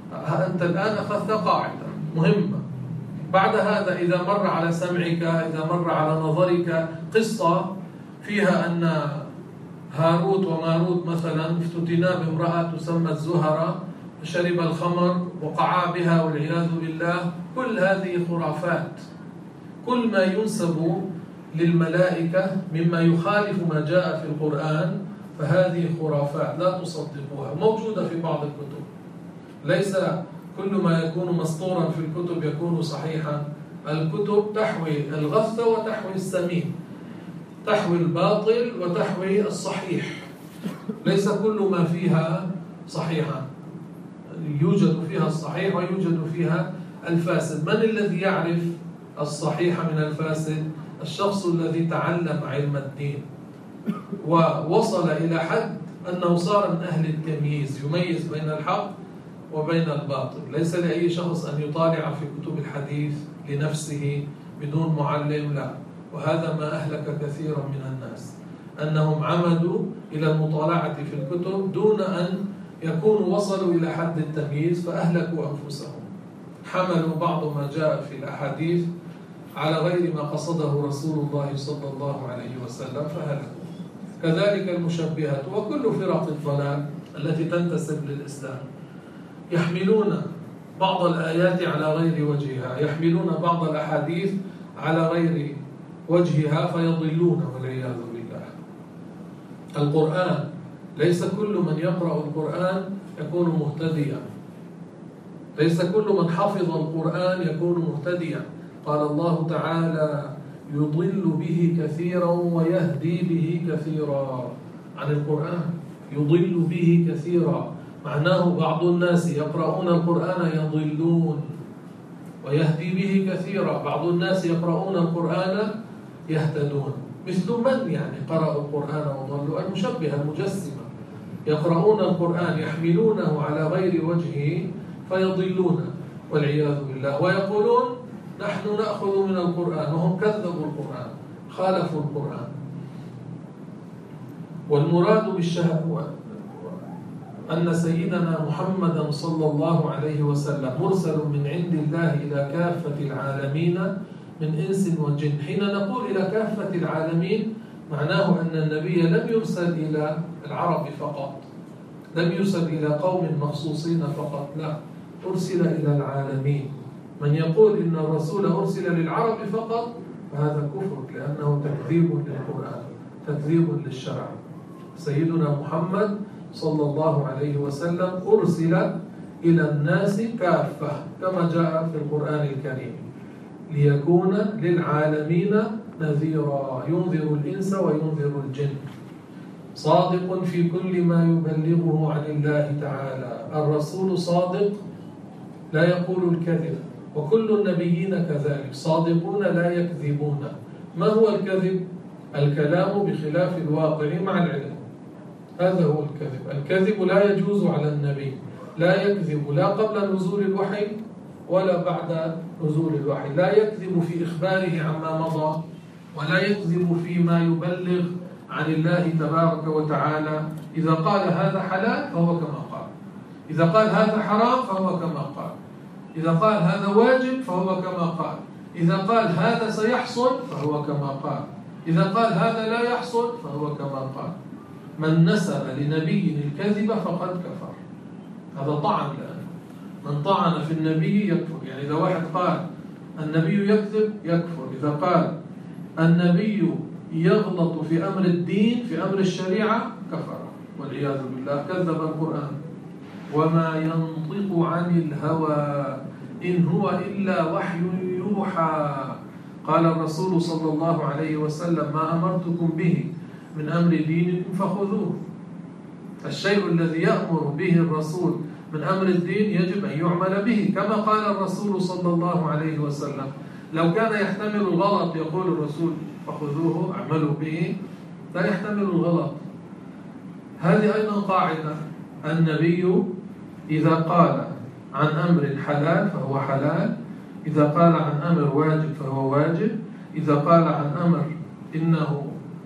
أنت الآن أخذت قاعدة مهمة. بعد هذا إذا مر على سمعك، إذا مر على نظرك قصة فيها أن هاروت وماروت مثلا افتتنا بامرأة تسمى الزهرة، شرب الخمر وقعا بها والعياذ بالله، كل هذه خرافات. كل ما ينسب للملائكة مما يخالف ما جاء في القرآن فهذه خرافات لا تصدقوها، موجودة في بعض الكتب. ليس كل ما يكون مسطورا في الكتب يكون صحيحا. الكتب تحوي الغث وتحوي السمين، تحوي الباطل وتحوي الصحيح، ليس كل ما فيها صحيحا، يوجد فيها الصحيح ويوجد فيها الفاسد. من الذي يعرف الصحيح من الفاسد؟ الشخص الذي تعلم علم الدين ووصل إلى حد أنه صار من أهل التمييز، يميز بين الحق وبين الباطل. ليس لأي شخص أن يطالع في كتب الحديث لنفسه بدون معلم، لا. وهذا ما أهلك كثيرا من الناس، أنهم عمدوا إلى المطالعة في الكتب دون أن يكونوا وصلوا إلى حد التمييز فأهلكوا أنفسهم. حملوا بعض ما جاء في الأحاديث على غير ما قصده رسول الله صلى الله عليه وسلم فهلكوا. كذلك المشبهة وكل فرق الضلال التي تنتسب للإسلام يحملون بعض الآيات على غير وجهها، يحملون بعض الأحاديث على غير وجهها فيضلون والعياذ بالله. القرآن ليس كل من يقرأ القرآن يكون مهتديا، ليس كل من حفظ القرآن يكون مهتديا. قال الله تعالى: يضل به كثيرا ويهدي به كثيرا. عن القرآن يضل به كثيرا معناه بعض الناس يقرؤون القرآن يضلون، ويهدي به كثيرا بعض الناس يقرؤون القرآن يهتدون. مثل من يعني قرأوا القرآن وضلوا؟ المشبهة المجسمة، يقرؤون القرآن يحملونه على غير وجهه فيضلون والعياذ بالله، ويقولون نحن نأخذ من القرآن وهم كذبوا القرآن، خالفوا القرآن. والمراد بالشهادة أن سيدنا محمدا صلى الله عليه وسلم مرسل من عند الله إلى كافة العالمين من إنس وجن. حين نقول إلى كافة العالمين معناه أن النبي لم يرسل إلى العرب فقط، لم يرسل إلى قوم مخصوصين فقط، لا، أرسل إلى العالمين. من يقول إن الرسول أرسل للعرب فقط فهذا كفر، لأنه تكذيب للقرآن، تكذيب للشرع. سيدنا محمد صلى الله عليه وسلم أرسل إلى الناس كافة كما جاء في القرآن الكريم، ليكون للعالمين نذيرا، ينذر الإنس وينذر الجن. صادق في كل ما يبلغه عن الله تعالى. الرسول صادق لا يقول الكذب، وكل النبيين كذلك صادقون لا يكذبون. ما هو الكذب؟ الكلام بخلاف الواقع مع العلم، هذا هو الكذب. الكذب لا يجوز على النبي، لا يكذب لا قبل نزول الوحي ولا بعد نزول الوحي، لا يكذب في إخباره عما مضى، ولا يكذب فيما يبلغ عن الله تبارك وتعالى. إذا قال هذا حلال فهو كما قال، إذا قال هذا حرام فهو كما قال، إذا قال هذا واجب فهو كما قال، إذا قال هذا سيحصل فهو كما قال، إذا قال هذا لا يحصل فهو كما قال. من نسب لنبي الكذب فقد كفر، هذا طعن. لأنه من طعن في النبي يكفر. يعني إذا واحد قال النبي يكذب يكفر، إذا قال النبي يغلط في أمر الدين في أمر الشريعة كفر والعياذ بالله، كذب القرآن. وما ينطق عن الهوى إن هو إلا وحي يوحى. قال الرسول صلى الله عليه وسلم: ما أمرتكم به من أمر دينكم فخذوه. الشيء الذي يأمر به الرسول من أمر الدين يجب أن يعمل به، كما قال الرسول صلى الله عليه وسلم. لو كان يحتمل الغلط يقول الرسول فخذوه اعملوا به، لا يحتمل الغلط. هذه أيضا قاعدة. النبي إذا قال عن أمر حلال فهو حلال، إذا قال عن أمر واجب فهو واجب، إذا قال عن أمر إنه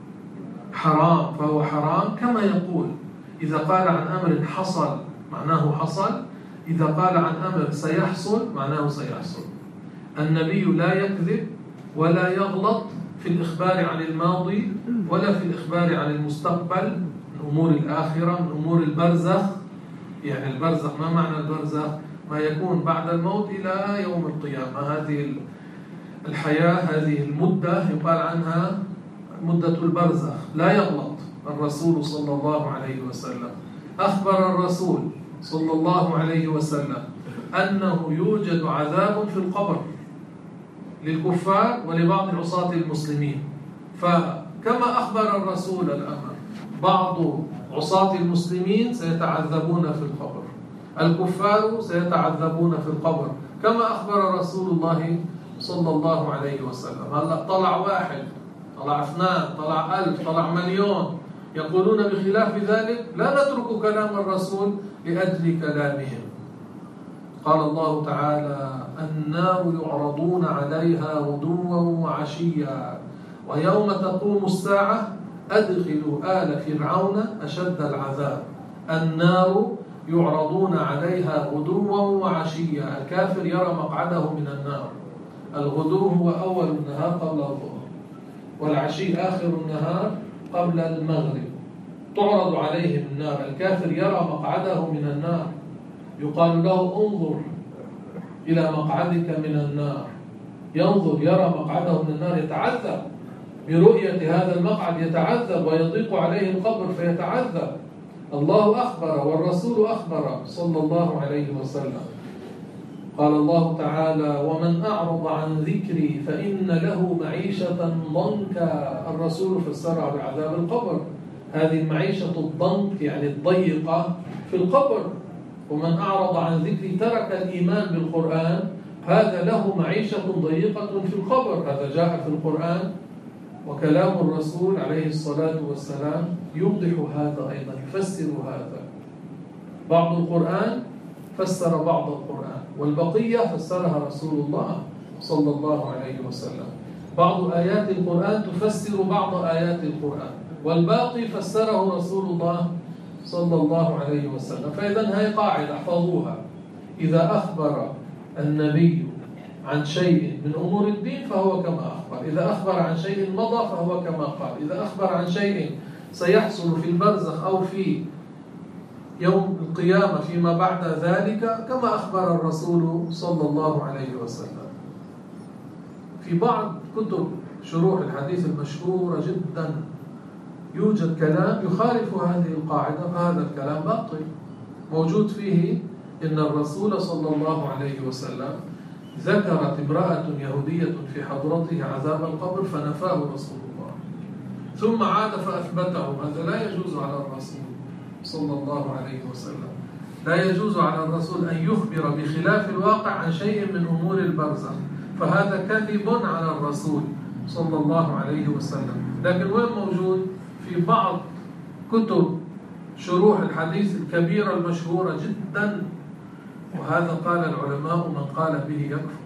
حرام فهو حرام. كما يقول إذا قال عن أمر حصل معناه حصل، إذا قال عن أمر سيحصل معناه سيحصل. النبي لا يكذب ولا يغلط في الإخبار عن الماضي ولا في الإخبار عن المستقبل من أمور الآخرة، من أمور البرزخ. يعني البرزخ، ما معنى البرزخ؟ ما يكون بعد الموت إلى يوم القيامة. هذه الحياة، هذه المدة يقال عنها مدة البرزخ. لا يغلط الرسول صلى الله عليه وسلم. أخبر الرسول صلى الله عليه وسلم أنه يوجد عذاب في القبر للكفار ولبعض عصاة المسلمين. فكما أخبر الرسول الأمر، بعض عصاة المسلمين سيتعذبون في القبر، الكفار سيتعذبون في القبر، كما أخبر رسول الله صلى الله عليه وسلم. هلا طلع واحد، طلع اثنان، طلع ألف، طلع مليون يقولون بخلاف ذلك، لا نترك كلام الرسول لأجل كلامهم. قال الله تعالى: النار يعرضون عليها غدوا وعشيا ويوم تقوم الساعة أدخلوا آل فرعون أشد العذاب. النار يعرضون عليها غدوا وعشيا. الكافر يرى مقعده من النار. الغدو هو أول النهار قبل الظهر، والعشي آخر النهار قبل المغرب. تعرض عليهم النار. الكافر يرى مقعده من النار، يقال له: انظر إلى مقعدك من النار. ينظر، يرى مقعده من النار، يتعذب برؤية هذا المقعد، يتعذب ويضيق عليه القبر فيتعذب. الله أخبر والرسول أخبر صلى الله عليه وسلم. قال الله تعالى: ومن أعرض عن ذكري فإن له معيشة ضنكا. الرسول فسرها بعذاب القبر. هذه المعيشة الضنك يعني الضيقة في القبر. ومن أعرض عن ذكري ترك الإيمان بالقرآن، هذا له معيشة ضيقة في القبر. هذا جاء في القرآن، وكلام الرسول عليه الصلاة والسلام يوضح هذا أيضا، يفسر هذا. بعض القرآن فسر بعض القرآن، والبقية فسرها رسول الله صلى الله عليه وسلم. بعض آيات القرآن تفسر بعض آيات القرآن، والباقي فسره رسول الله صلى الله عليه وسلم. فإذا هي قاعدة احفظوها: إذا أخبر النبي عن شيء من أمور الدين فهو كما أخبر. إذا أخبر عن شيء مضى فهو كما قال. إذا أخبر عن شيء سيحصل في البرزخ أو في يوم القيامة فيما بعد ذلك كما أخبر الرسول صلى الله عليه وسلم. في بعض كتب شروح الحديث المشهورة جدا يوجد كلام يخالف هذه القاعدة، فهذا الكلام باطل. موجود فيه إن الرسول صلى الله عليه وسلم ذكرت امرأة يهودية في حضرته عذاب القبر فنفاه رسول الله، ثم عاد فأثبته. هذا لا يجوز على الرسول صلى الله عليه وسلم. لا يجوز على الرسول أن يخبر بخلاف الواقع عن شيء من أمور البرزخ، فهذا كذب على الرسول صلى الله عليه وسلم. لكن وين موجود؟ في بعض كتب شروح الحديث الكبيرة المشهورة جدا. وهذا قال العلماء من قال به يكفر.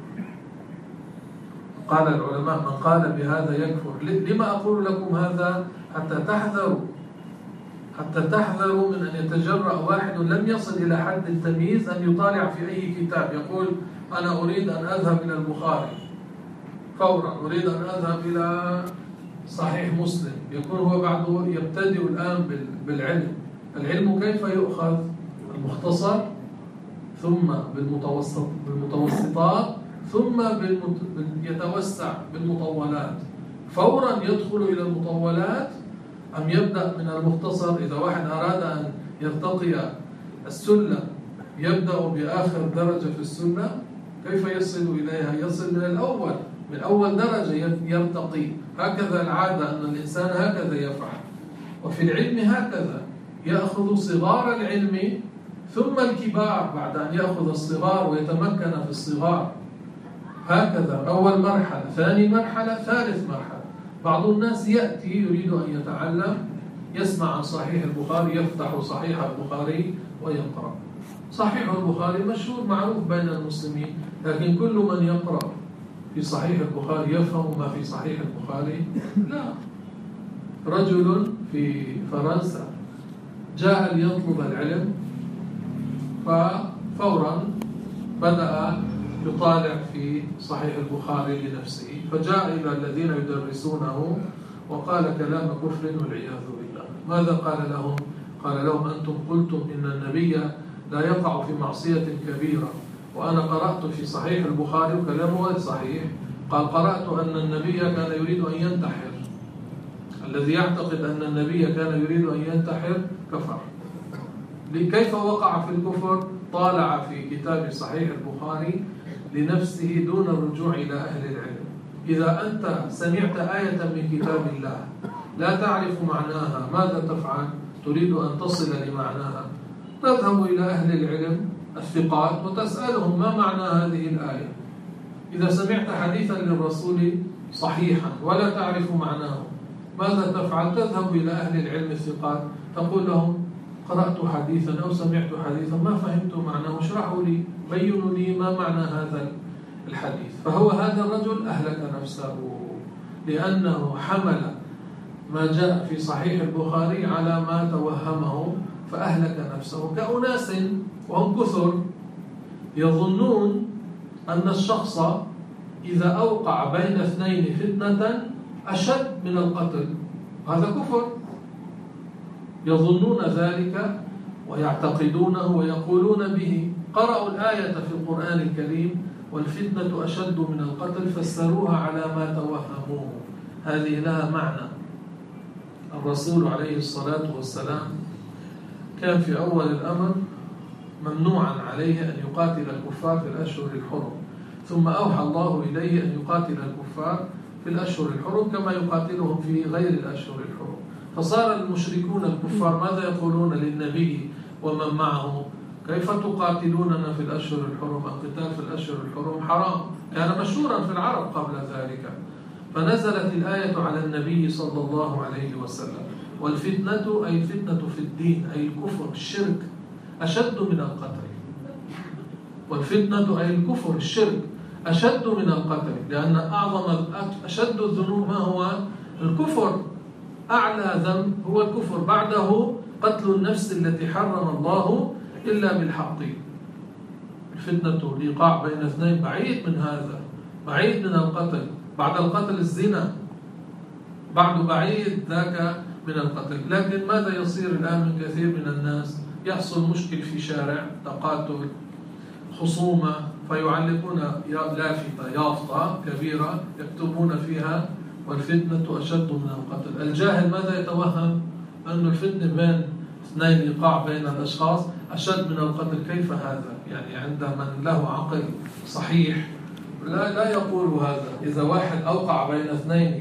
قال العلماء من قال بهذا يكفر. لما أقول لكم هذا؟ حتى تحذروا حتى تحذروا من أن يتجرأ واحد لم يصل إلى حد التمييز أن يطالع في أي كتاب يقول: أنا أريد أن أذهب إلى البخاري فورا، أريد أن أذهب إلى صحيح مسلم. يكون هو بعده يبتدئ الآن بالعلم. العلم كيف يؤخذ؟ المختصر، ثم بالمتوسط بالمتوسطات، ثم بالمت... يتوسع بالمطولات. فورا يدخل إلى المطولات أم يبدأ من المختصر؟ إذا واحد أراد أن يرتقي السلة يبدأ بآخر درجة في السلة. كيف يصل إليها؟ يصل من الأول، من أول درجة يرتقي. هكذا العادة أن الإنسان هكذا يفعل. وفي العلم هكذا، يأخذ صغار العلم ثم الكبار بعد أن يأخذ الصغار ويتمكن في الصغار. هكذا أول مرحلة، ثاني مرحلة، ثالث مرحلة. بعض الناس يأتي يريد أن يتعلم، يسمع عن صحيح البخاري، يفتح صحيح البخاري ويقرأ. صحيح البخاري مشهور معروف بين المسلمين، لكن كل من يقرأ في صحيح البخاري يفهم ما في صحيح البخاري؟ لا. رجل في فرنسا جاء ليطلب العلم، فورا بدأ يطالع في صحيح البخاري لنفسه، فجاء إلى الذين يدرسونه وقال كلام كفر والعياذ بالله. ماذا قال لهم؟ قال لهم: أنتم قلتم إن النبي لا يقع في معصية كبيرة، وأنا قرأت في صحيح البخاري وكلامه غير صحيح. قال: قرأت أن النبي كان يريد أن ينتحر. الذي يعتقد أن النبي كان يريد أن ينتحر كفر. كيف وقع في الكفر؟ طالع في كتاب صحيح البخاري لنفسه دون الرجوع إلى أهل العلم. إذا أنت سمعت آية من كتاب الله لا تعرف معناها، ماذا تفعل؟ تريد أن تصل لمعناها، تذهب إلى أهل العلم الثقات وتسألهم ما معنى هذه الآية. إذا سمعت حديثا للرسول صحيحا ولا تعرف معناه، ماذا تفعل؟ تذهب إلى أهل العلم الثقات تقول لهم: قرأت حديثا أو سمعت حديثا ما فهمت معناه، اشرحوا لي، بينوا لي ما معنى هذا الحديث. فهو هذا الرجل أهلك نفسه، لأنه حمل ما جاء في صحيح البخاري على ما توهمه فأهلك نفسه. كأناس وهم كثر يظنون أن الشخص إذا أوقع بين اثنين فتنة أشد من القتل، هذا كفر. يظنون ذلك ويعتقدونه ويقولون به. قرأوا الآية في القرآن الكريم: والفتنة أشد من القتل، فسروها على ما توهموه. هذه لها معنى. الرسول عليه الصلاة والسلام كان في أول الأمر ممنوعا عليه أن يقاتل الكفار في الأشهر الحرم، ثم أوحى الله إليه أن يقاتل الكفار في الأشهر الحرم كما يقاتلهم في غير الأشهر الحرم. فصار المشركون الكفار ماذا يقولون للنبي ومن معه: كيف تقاتلوننا في الأشهر الحرم؟ القتال في الأشهر الحرم حرام. كان مشهورا في العرب قبل ذلك. فنزلت الآية على النبي صلى الله عليه وسلم: والفتنة أي الفتنة في الدين أي الكفر الشرك أشد من القتل. والفتنة أي الكفر الشرك أشد من القتل، لأن أعظم أشد الذنوب ما هو؟ الكفر. أعلى ذنب هو الكفر، بعده قتل النفس التي حرم الله إلا بالحق. الفتنة الإيقاع بين اثنين بعيد من هذا، بعيد من القتل. بعد القتل الزنا، بعد بعيد ذاك من القتل. لكن ماذا يصير الآن من كثير من الناس؟ يحصل مشكل في شارع، تقاتل، خصومة، فيعلقون لافتة يافطة كبيرة يكتبون فيها: والفتنة أشد من القتل. الجاهل ماذا يتوهم؟ أن الفتنة بين اثنين، إيقاع بين الأشخاص أشد من القتل. كيف هذا؟ يعني عند من له عقل صحيح لا لا يقول هذا. إذا واحد أوقع بين اثنين،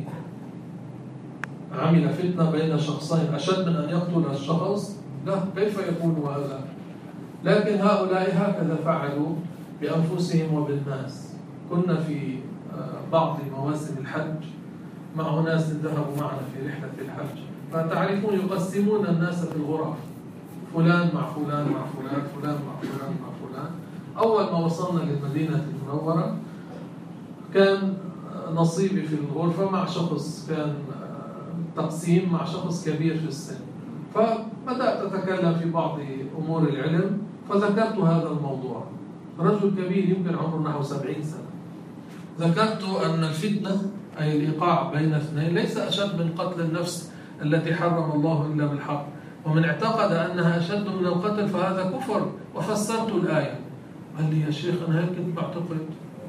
عمل فتنة بين شخصين أشد من أن يقتل الشخص، لا، كيف يقول هذا؟ لكن هؤلاء هكذا فعلوا بأنفسهم وبالناس. كنا في بعض مواسم الحج مع ناس ذهبوا معنا في رحلة الحج، فتعرفون يقسمون الناس في الغرف، فلان مع فلان مع فلان، فلان مع فلان مع فلان. أول ما وصلنا للمدينة المنورة كان نصيبي في الغرفة مع شخص، كان تقسيم مع شخص كبير في السن، فبدأت أتكلم في بعض أمور العلم، فذكرت هذا الموضوع. رجل كبير يمكن عمره نحو سبعين سنة. ذكرت أن الفتنة أي الإيقاع بين اثنين ليس أشد من قتل النفس التي حرم الله إلا بالحق، ومن اعتقد أنها أشد من القتل فهذا كفر، وفسرت الآية. قال لي: يا شيخ أنا هيك كنت بعتقد.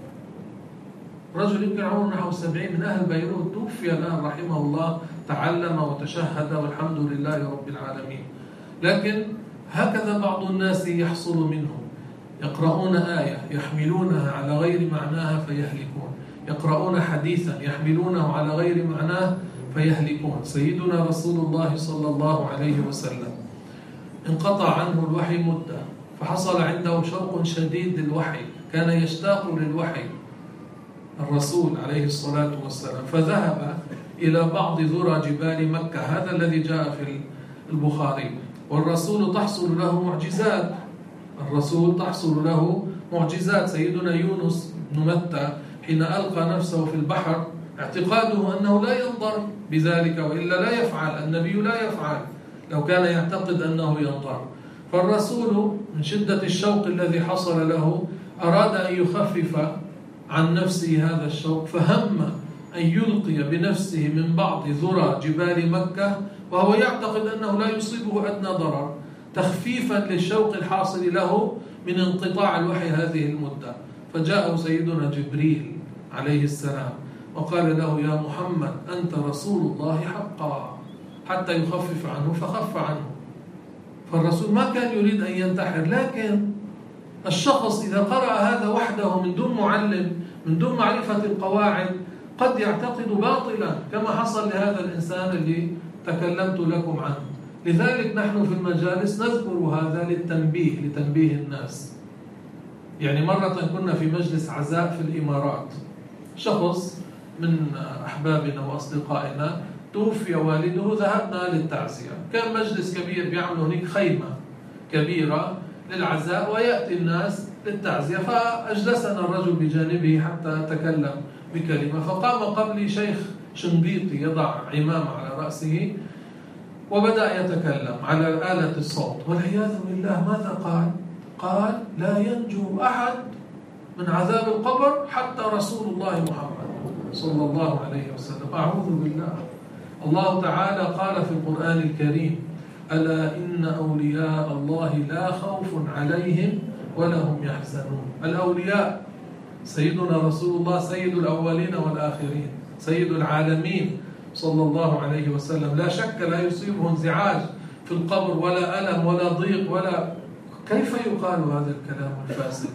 رجل يمكن عمره نحو سبعين من أهل بيروت، توفي الآن رحمه الله، تعلم وتشهد والحمد لله رب العالمين. لكن هكذا بعض الناس يحصل منهم، يقرؤون آية يحملونها على غير معناها فيهلكون، يقرؤون حديثا يحملونه على غير معناه فيهلكون. سيدنا رسول الله صلى الله عليه وسلم انقطع عنه الوحي مدة، فحصل عنده شوق شديد للوحي، كان يشتاق للوحي الرسول عليه الصلاة والسلام، فذهب إلى بعض ذرى جبال مكة، هذا الذي جاء في البخاري. والرسول تحصل له معجزات، الرسول تحصل له معجزات. سيدنا يونس بن متى حين ألقى نفسه في البحر اعتقاده أنه لا ينظر بذلك، وإلا لا يفعل، النبي لا يفعل لو كان يعتقد أنه ينظر. فالرسول من شدة الشوق الذي حصل له أراد أن يخفف عن نفسه هذا الشوق، فهم أن يلقي بنفسه من بعض ذرى جبال مكة وهو يعتقد أنه لا يصيبه أدنى ضرر، تخفيفا للشوق الحاصل له من انقطاع الوحي هذه المدة. فجاءه سيدنا جبريل عليه السلام وقال له: يا محمد أنت رسول الله حقا، حتى يخفف عنه، فخف عنه. فالرسول ما كان يريد أن ينتحر، لكن الشخص إذا قرأ هذا وحده من دون معلم، من دون معرفة القواعد، قد يعتقد باطلا، كما حصل لهذا الإنسان اللي تكلمت لكم عنه. لذلك نحن في المجالس نذكر هذا للتنبيه لتنبيه الناس. يعني مرة كنا في مجلس عزاء في الإمارات، شخص من أحبابنا وأصدقائنا توفي والده، ذهبنا للتعزية. كان مجلس كبير، بيعملوا هناك خيمة كبيرة للعزاء ويأتي الناس للتعزية. فأجلسنا الرجل بجانبه حتى تكلم بكلمة، فقام قبلي شيخ شنقيطي يضع عمامة على رأسه وبدأ يتكلم على آلة الصوت، والعياذ بالله. ماذا قال؟ قال: لا ينجو أحد من عذاب القبر حتى رسول الله محمد صلى الله عليه وسلم. أعوذ بالله. الله تعالى قال في القرآن الكريم: ألا إن أولياء الله لا خوف عليهم ولا هم يحزنون. الأولياء سيدنا رسول الله سيد الأولين والآخرين، سيد العالمين صلى الله عليه وسلم، لا شك لا يصيبه انزعاج في القبر ولا ألم ولا ضيق ولا. كيف يقال هذا الكلام الفاسد؟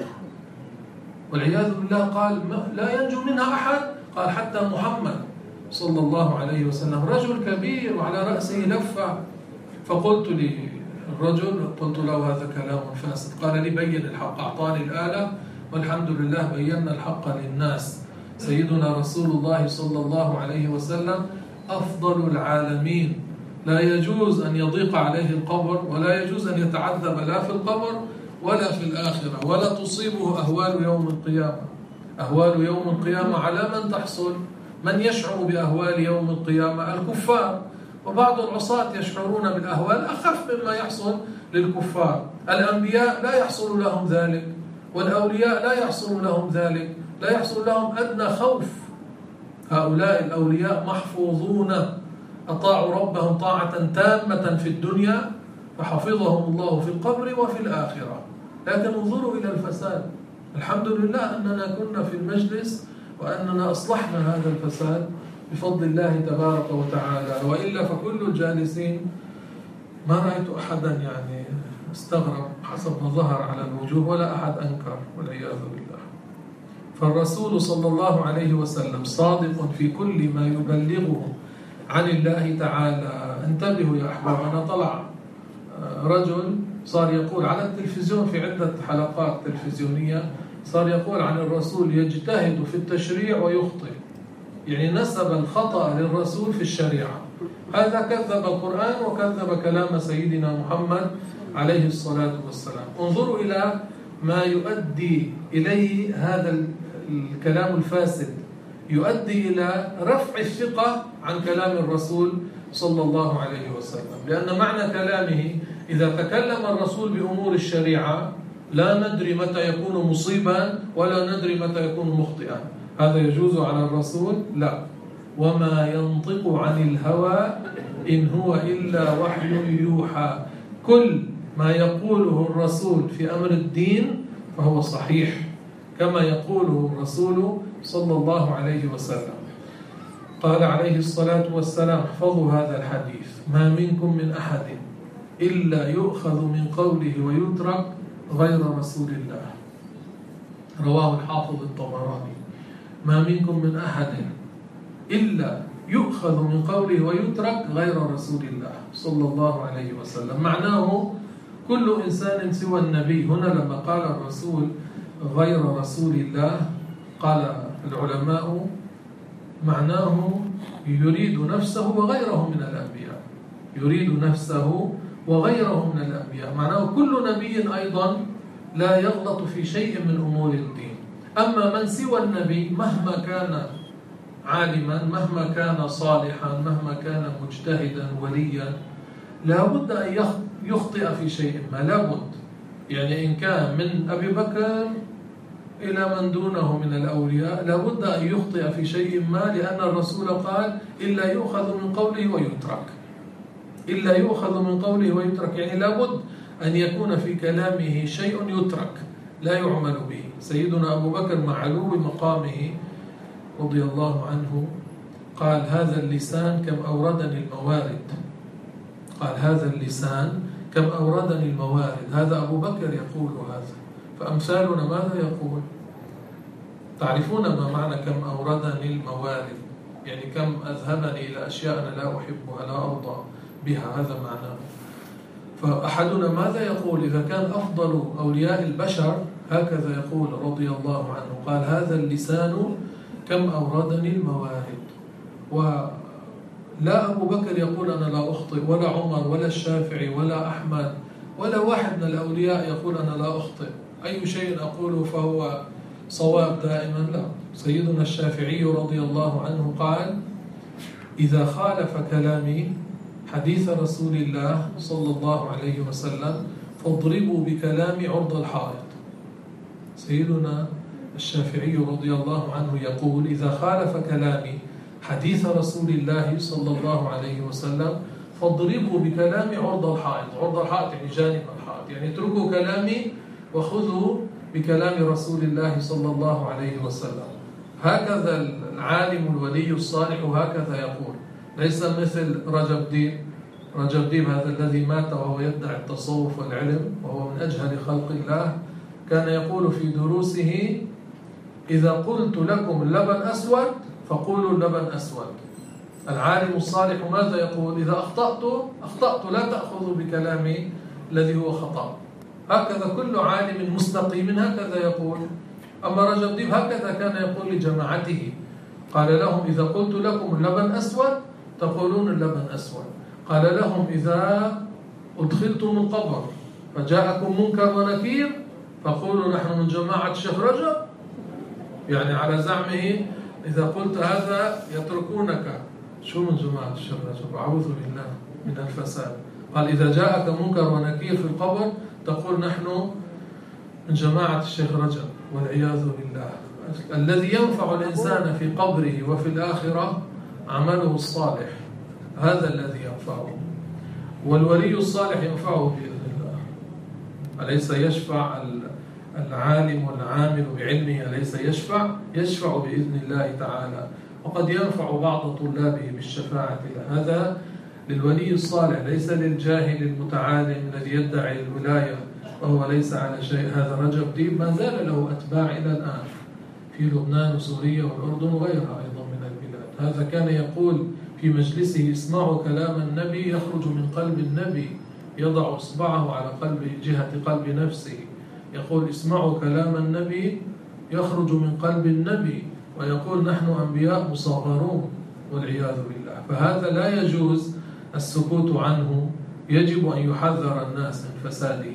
والعياذ بالله. قال: لا ينجو منها أحد. قال: حتى محمد صلى الله عليه وسلم، رجل كبير وعلى رأسه لفة. فقلت للرجل، قلت له: هذا كلام فاسد. قال لي: بين الحق. أعطاني الآلة والحمد لله بينا الحق للناس. سيدنا رسول الله صلى الله عليه وسلم أفضل العالمين، لا يجوز أن يضيق عليه القبر، ولا يجوز أن يتعذب لا في القبر ولا في الآخرة، ولا تصيبه أهوال يوم القيامة. أهوال يوم القيامة على من تحصل؟ من يشعر بأهوال يوم القيامة؟ الكفار. وبعض العصاة يشعرون بالأهوال أخف مما يحصل للكفار. الأنبياء لا يحصل لهم ذلك، والأولياء لا يحصل لهم ذلك، لا يحصل لهم أدنى خوف. هؤلاء الأولياء محفوظون، أطاعوا ربهم طاعة تامة في الدنيا فحفظهم الله في القبر وفي الآخرة. لكن انظروا إلى الفساد. الحمد لله أننا كنا في المجلس وأننا أصلحنا هذا الفساد بفضل الله تبارك وتعالى، وإلا فكل الجالسين ما رأيت أحدا يعني استغرب حسب ما ظهر على الوجوه، ولا أحد أنكر، والعياذ بالله. فالرسول صلى الله عليه وسلم صادق في كل ما يبلغه عن الله تعالى. انتبهوا يا أحباب، أنا طلع رجل صار يقول على التلفزيون في عدة حلقات تلفزيونية، صار يقول عن الرسول يجتهد في التشريع ويخطئ، يعني نسب الخطأ للرسول في الشريعة. هذا كذب القرآن وكذب كلام سيدنا محمد عليه الصلاة والسلام. انظروا إلى ما يؤدي إليه هذا الكلام الفاسد، يؤدي إلى رفع الثقة عن كلام الرسول صلى الله عليه وسلم. لأن معنى كلامه إذا تكلم الرسول بأمور الشريعة لا ندري متى يكون مصيبا ولا ندري متى يكون مخطئا. هذا يجوز على الرسول؟ لا. وما ينطق عن الهوى إن هو إلا وحي يوحى. كل ما يقوله الرسول في أمر الدين فهو صحيح كما يقوله الرسول صلى الله عليه وسلم. قال عليه الصلاة والسلام: احفظوا هذا الحديث: ما منكم من أحد إلا يؤخذ من قوله ويترك غير رسول الله. رواه الحافظ الطبراني. ما منكم من أحد إلا يؤخذ من قوله ويترك غير رسول الله صلى الله عليه وسلم. معناه كل إنسان سوى النبي. هنا لما قال الرسول غير رسول الله، قال العلماء معناه يريد نفسه وغيره من الأنبياء، يريد نفسه وغيره من الأنبياء. معناه كل نبي أيضا لا يغلط في شيء من أمور الدين. أما من سوى النبي مهما كان عالما، مهما كان صالحا، مهما كان مجتهدا وليا، لابد أن يخطئ في شيء ما، لابد. يعني إن كان من أبي بكر إلى من دونه من الأولياء لابد أن يخطئ في شيء ما، لأن الرسول قال إلا يؤخذ من قوله ويترك، إلا يؤخذ من قوله ويترك، يعني لابد أن يكون في كلامه شيء يترك لا يعمل به. سيدنا أبو بكر مع علو مقامه رضي الله عنه قال هذا اللسان كم أوردني الموارد، قال هذا اللسان كم أوردني الموارد. هذا أبو بكر يقول هذا، فأمثالنا ماذا يقول؟ تعرفون ما معنى كم أوردني الموارد؟ يعني كم أذهبني إلى أشياء أنا لا أحبها لا أرضى بها، هذا معناه. فأحدنا ماذا يقول إذا كان أفضل أولياء البشر هكذا يقول رضي الله عنه، قال هذا اللسان كم أوردني الموارد. ولا أبو بكر يقول أنا لا أخطئ، ولا عمر ولا الشافعي ولا أحمد ولا واحد من الأولياء يقول أنا لا أخطئ، أي شيء أقوله فهو صواب دائما، لا. سيدنا الشافعي رضي الله عنه قال إذا خالف كلامي حديث رسول الله صلى الله عليه وسلم فاضربوا بكلامي عرض الحائط. سيدنا الشافعي رضي الله عنه يقول إذا خالف كلامي حديث رسول الله صلى الله عليه وسلم فاضربوا بكلامي عرض الحائط. عرض الحائط يعني جانب الحائط، يعني اتركوا كلامي وخذوا بكلام رسول الله صلى الله عليه وسلم. هكذا العالم الولي الصالح هكذا يقول، ليس مثل رجب ديب. رجب ديب هذا الذي مات وهو يدعي التصوف والعلم وهو من أجهل خلق الله، كان يقول في دروسه إذا قلت لكم اللبن أسود فقولوا اللبن أسود. العالم الصالح ماذا يقول؟ إذا أخطأت أخطأت لا تأخذوا بكلامي الذي هو خطأ. هكذا كل عالم مستقيم هكذا يقول. أما رجب ديب هكذا كان يقول لجماعته، قال لهم إذا قلت لكم اللبن أسود تقولون اللبن أسود. قال لهم إذا أدخلتم القبر فجاءكم منكر ونكير فقولوا نحن من جماعة الشيخ رجب، يعني على زعمه إذا قلت هذا يتركونك. شو من جماعة الشيخ رجب؟ أعوذ بالله من الفساد. قال إذا جاءك منكر ونكير في القبر تقول نحن من جماعة الشيخ رجب، والعياذ بالله. الذي ينفع الإنسان في قبره وفي الآخرة عمله الصالح، هذا الذي ينفعه، والولي الصالح ينفعه بإذن الله. أليس يشفع العالم والعامل بعلمه؟ أليس يشفع؟ يشفع بإذن الله تعالى، وقد ينفع بعض طلابه بالشفاعة. هذا للولي الصالح، ليس للجاهل المتعالم الذي يدعي الولاية وهو ليس على شيء. هذا رجب ديب ما زال له أتباع إلى الآن في لبنان وسوريا والأردن وغيرها أيضا من البلاد. هذا كان يقول في مجلسه اسمعوا كلام النبي يخرج من قلب النبي، يضع إصبعه على قلب جهة قلب نفسه، يقول اسمعوا كلام النبي يخرج من قلب النبي، ويقول نحن أنبياء مصغرون والعياذ بالله. فهذا لا يجوز السكوت عنه، يجب أن يحذر الناس من فساده.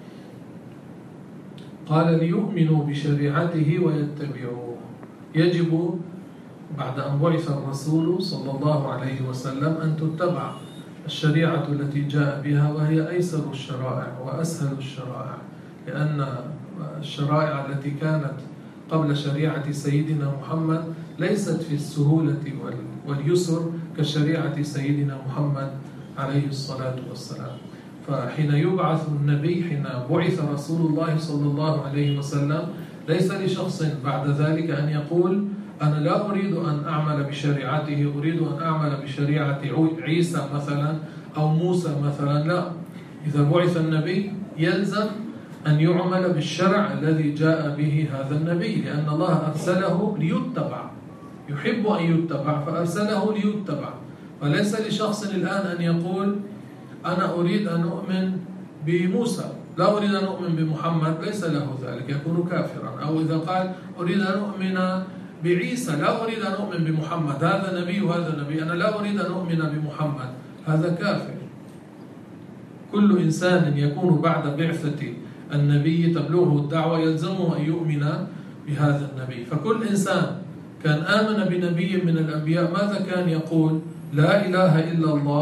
قال ليؤمنوا بشريعته ويتبعوه. يجب بعد أن بعث الرسول صلى الله عليه وسلم أن تتبع الشريعة التي جاء بها، وهي أيسر الشرائع وأسهل الشرائع، لأن الشرائع التي كانت قبل شريعة سيدنا محمد ليست في السهولة واليسر كشريعة سيدنا محمد عليه الصلاة والسلام. فحين يبعث النبي، حين بعث رسول الله صلى الله عليه وسلم، ليس لشخص بعد ذلك أن يقول أنا لا أريد أن أعمل بشريعته، أريد أن أعمل بشريعة عيسى مثلا أو موسى مثلا. لا، إذا بعث النبي يلزم أن يعمل بالشرع الذي جاء به هذا النبي، لأن الله أرسله ليتبع، يحب أن يتبع فأرسله ليتبع. وليس لشخص الآن أن يقول أنا أريد أن أؤمن بموسى لا أريد أن أؤمن بمحمد، ليس له ذلك، يكون كافرا. أو إذا قال أريد أن أؤمن بعيسى لا أريد أن أؤمن بمحمد، هذا نبي وهذا نبي، أنا لا أريد أن أؤمن بمحمد، هذا كافر. كل إنسان يكون بعد بعثة النبي تبلغه الدعوة يلزمه أن يؤمن بهذا النبي. فكل إنسان كان آمن بنبي من الأنبياء ماذا كان يقول؟ لا إله إلا الله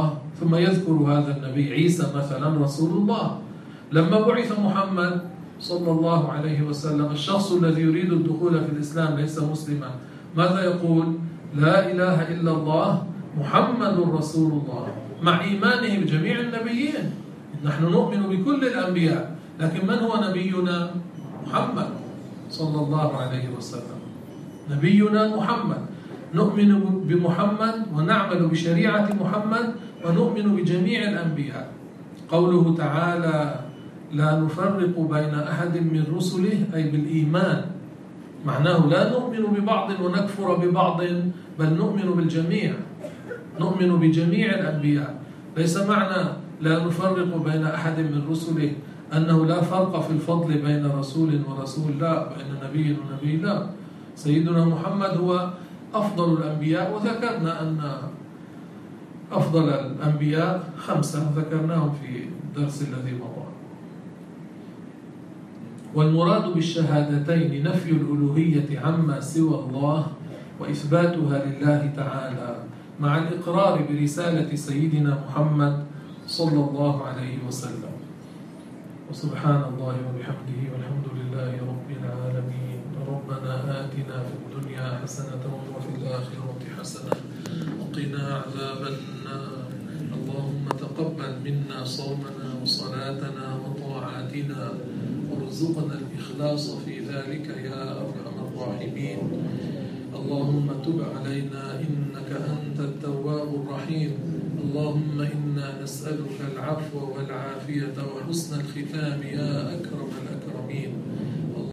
ثم يذكر هذا النبي عيسى مثلا رسول الله. لما بعث محمد صلى الله عليه وسلم الشخص الذي يريد الدخول في الإسلام ليس مسلما ماذا يقول؟ لا إله إلا الله محمد رسول الله، مع إيمانه بجميع النبيين. نحن نؤمن بكل الأنبياء، لكن من هو نبينا؟ محمد صلى الله عليه وسلم. نبينا محمد، نؤمن بمحمد ونعمل بشريعة محمد ونؤمن بجميع الأنبياء. قوله تعالى لا نفرق بين أحد من رسله أي بالإيمان، معناه لا نؤمن ببعض ونكفر ببعض، بل نؤمن بالجميع، نؤمن بجميع الأنبياء. ليس معنى لا نفرق بين أحد من رسله أنه لا فرق في الفضل بين رسول ورسول، لا، بين نبي ونبي، لا. سيدنا محمد هو أفضل الأنبياء، وذكرنا أن أفضل الأنبياء خمسة ذكرناهم في الدرس الذي مضى. والمراد بالشهادتين نفي الألوهية عما سوى الله وإثباتها لله تعالى، مع الإقرار برسالة سيدنا محمد صلى الله عليه وسلم. وسبحان الله وبحمده والحمد لله رب العالمين. ربنا آتنا في الدنيا حسنة وفي الآخرة حسنة وقنا عذاب النار. اللهم تقبل منا صومنا وصلاتنا وطاعاتنا، وارزقنا الإخلاص في ذلك يا أرحم الراحمين. اللهم تب علينا إنك أنت التواب الرحيم. اللهم إنا نسألك العفو والعافية وحسن الختام يا أكرم الأكرمين.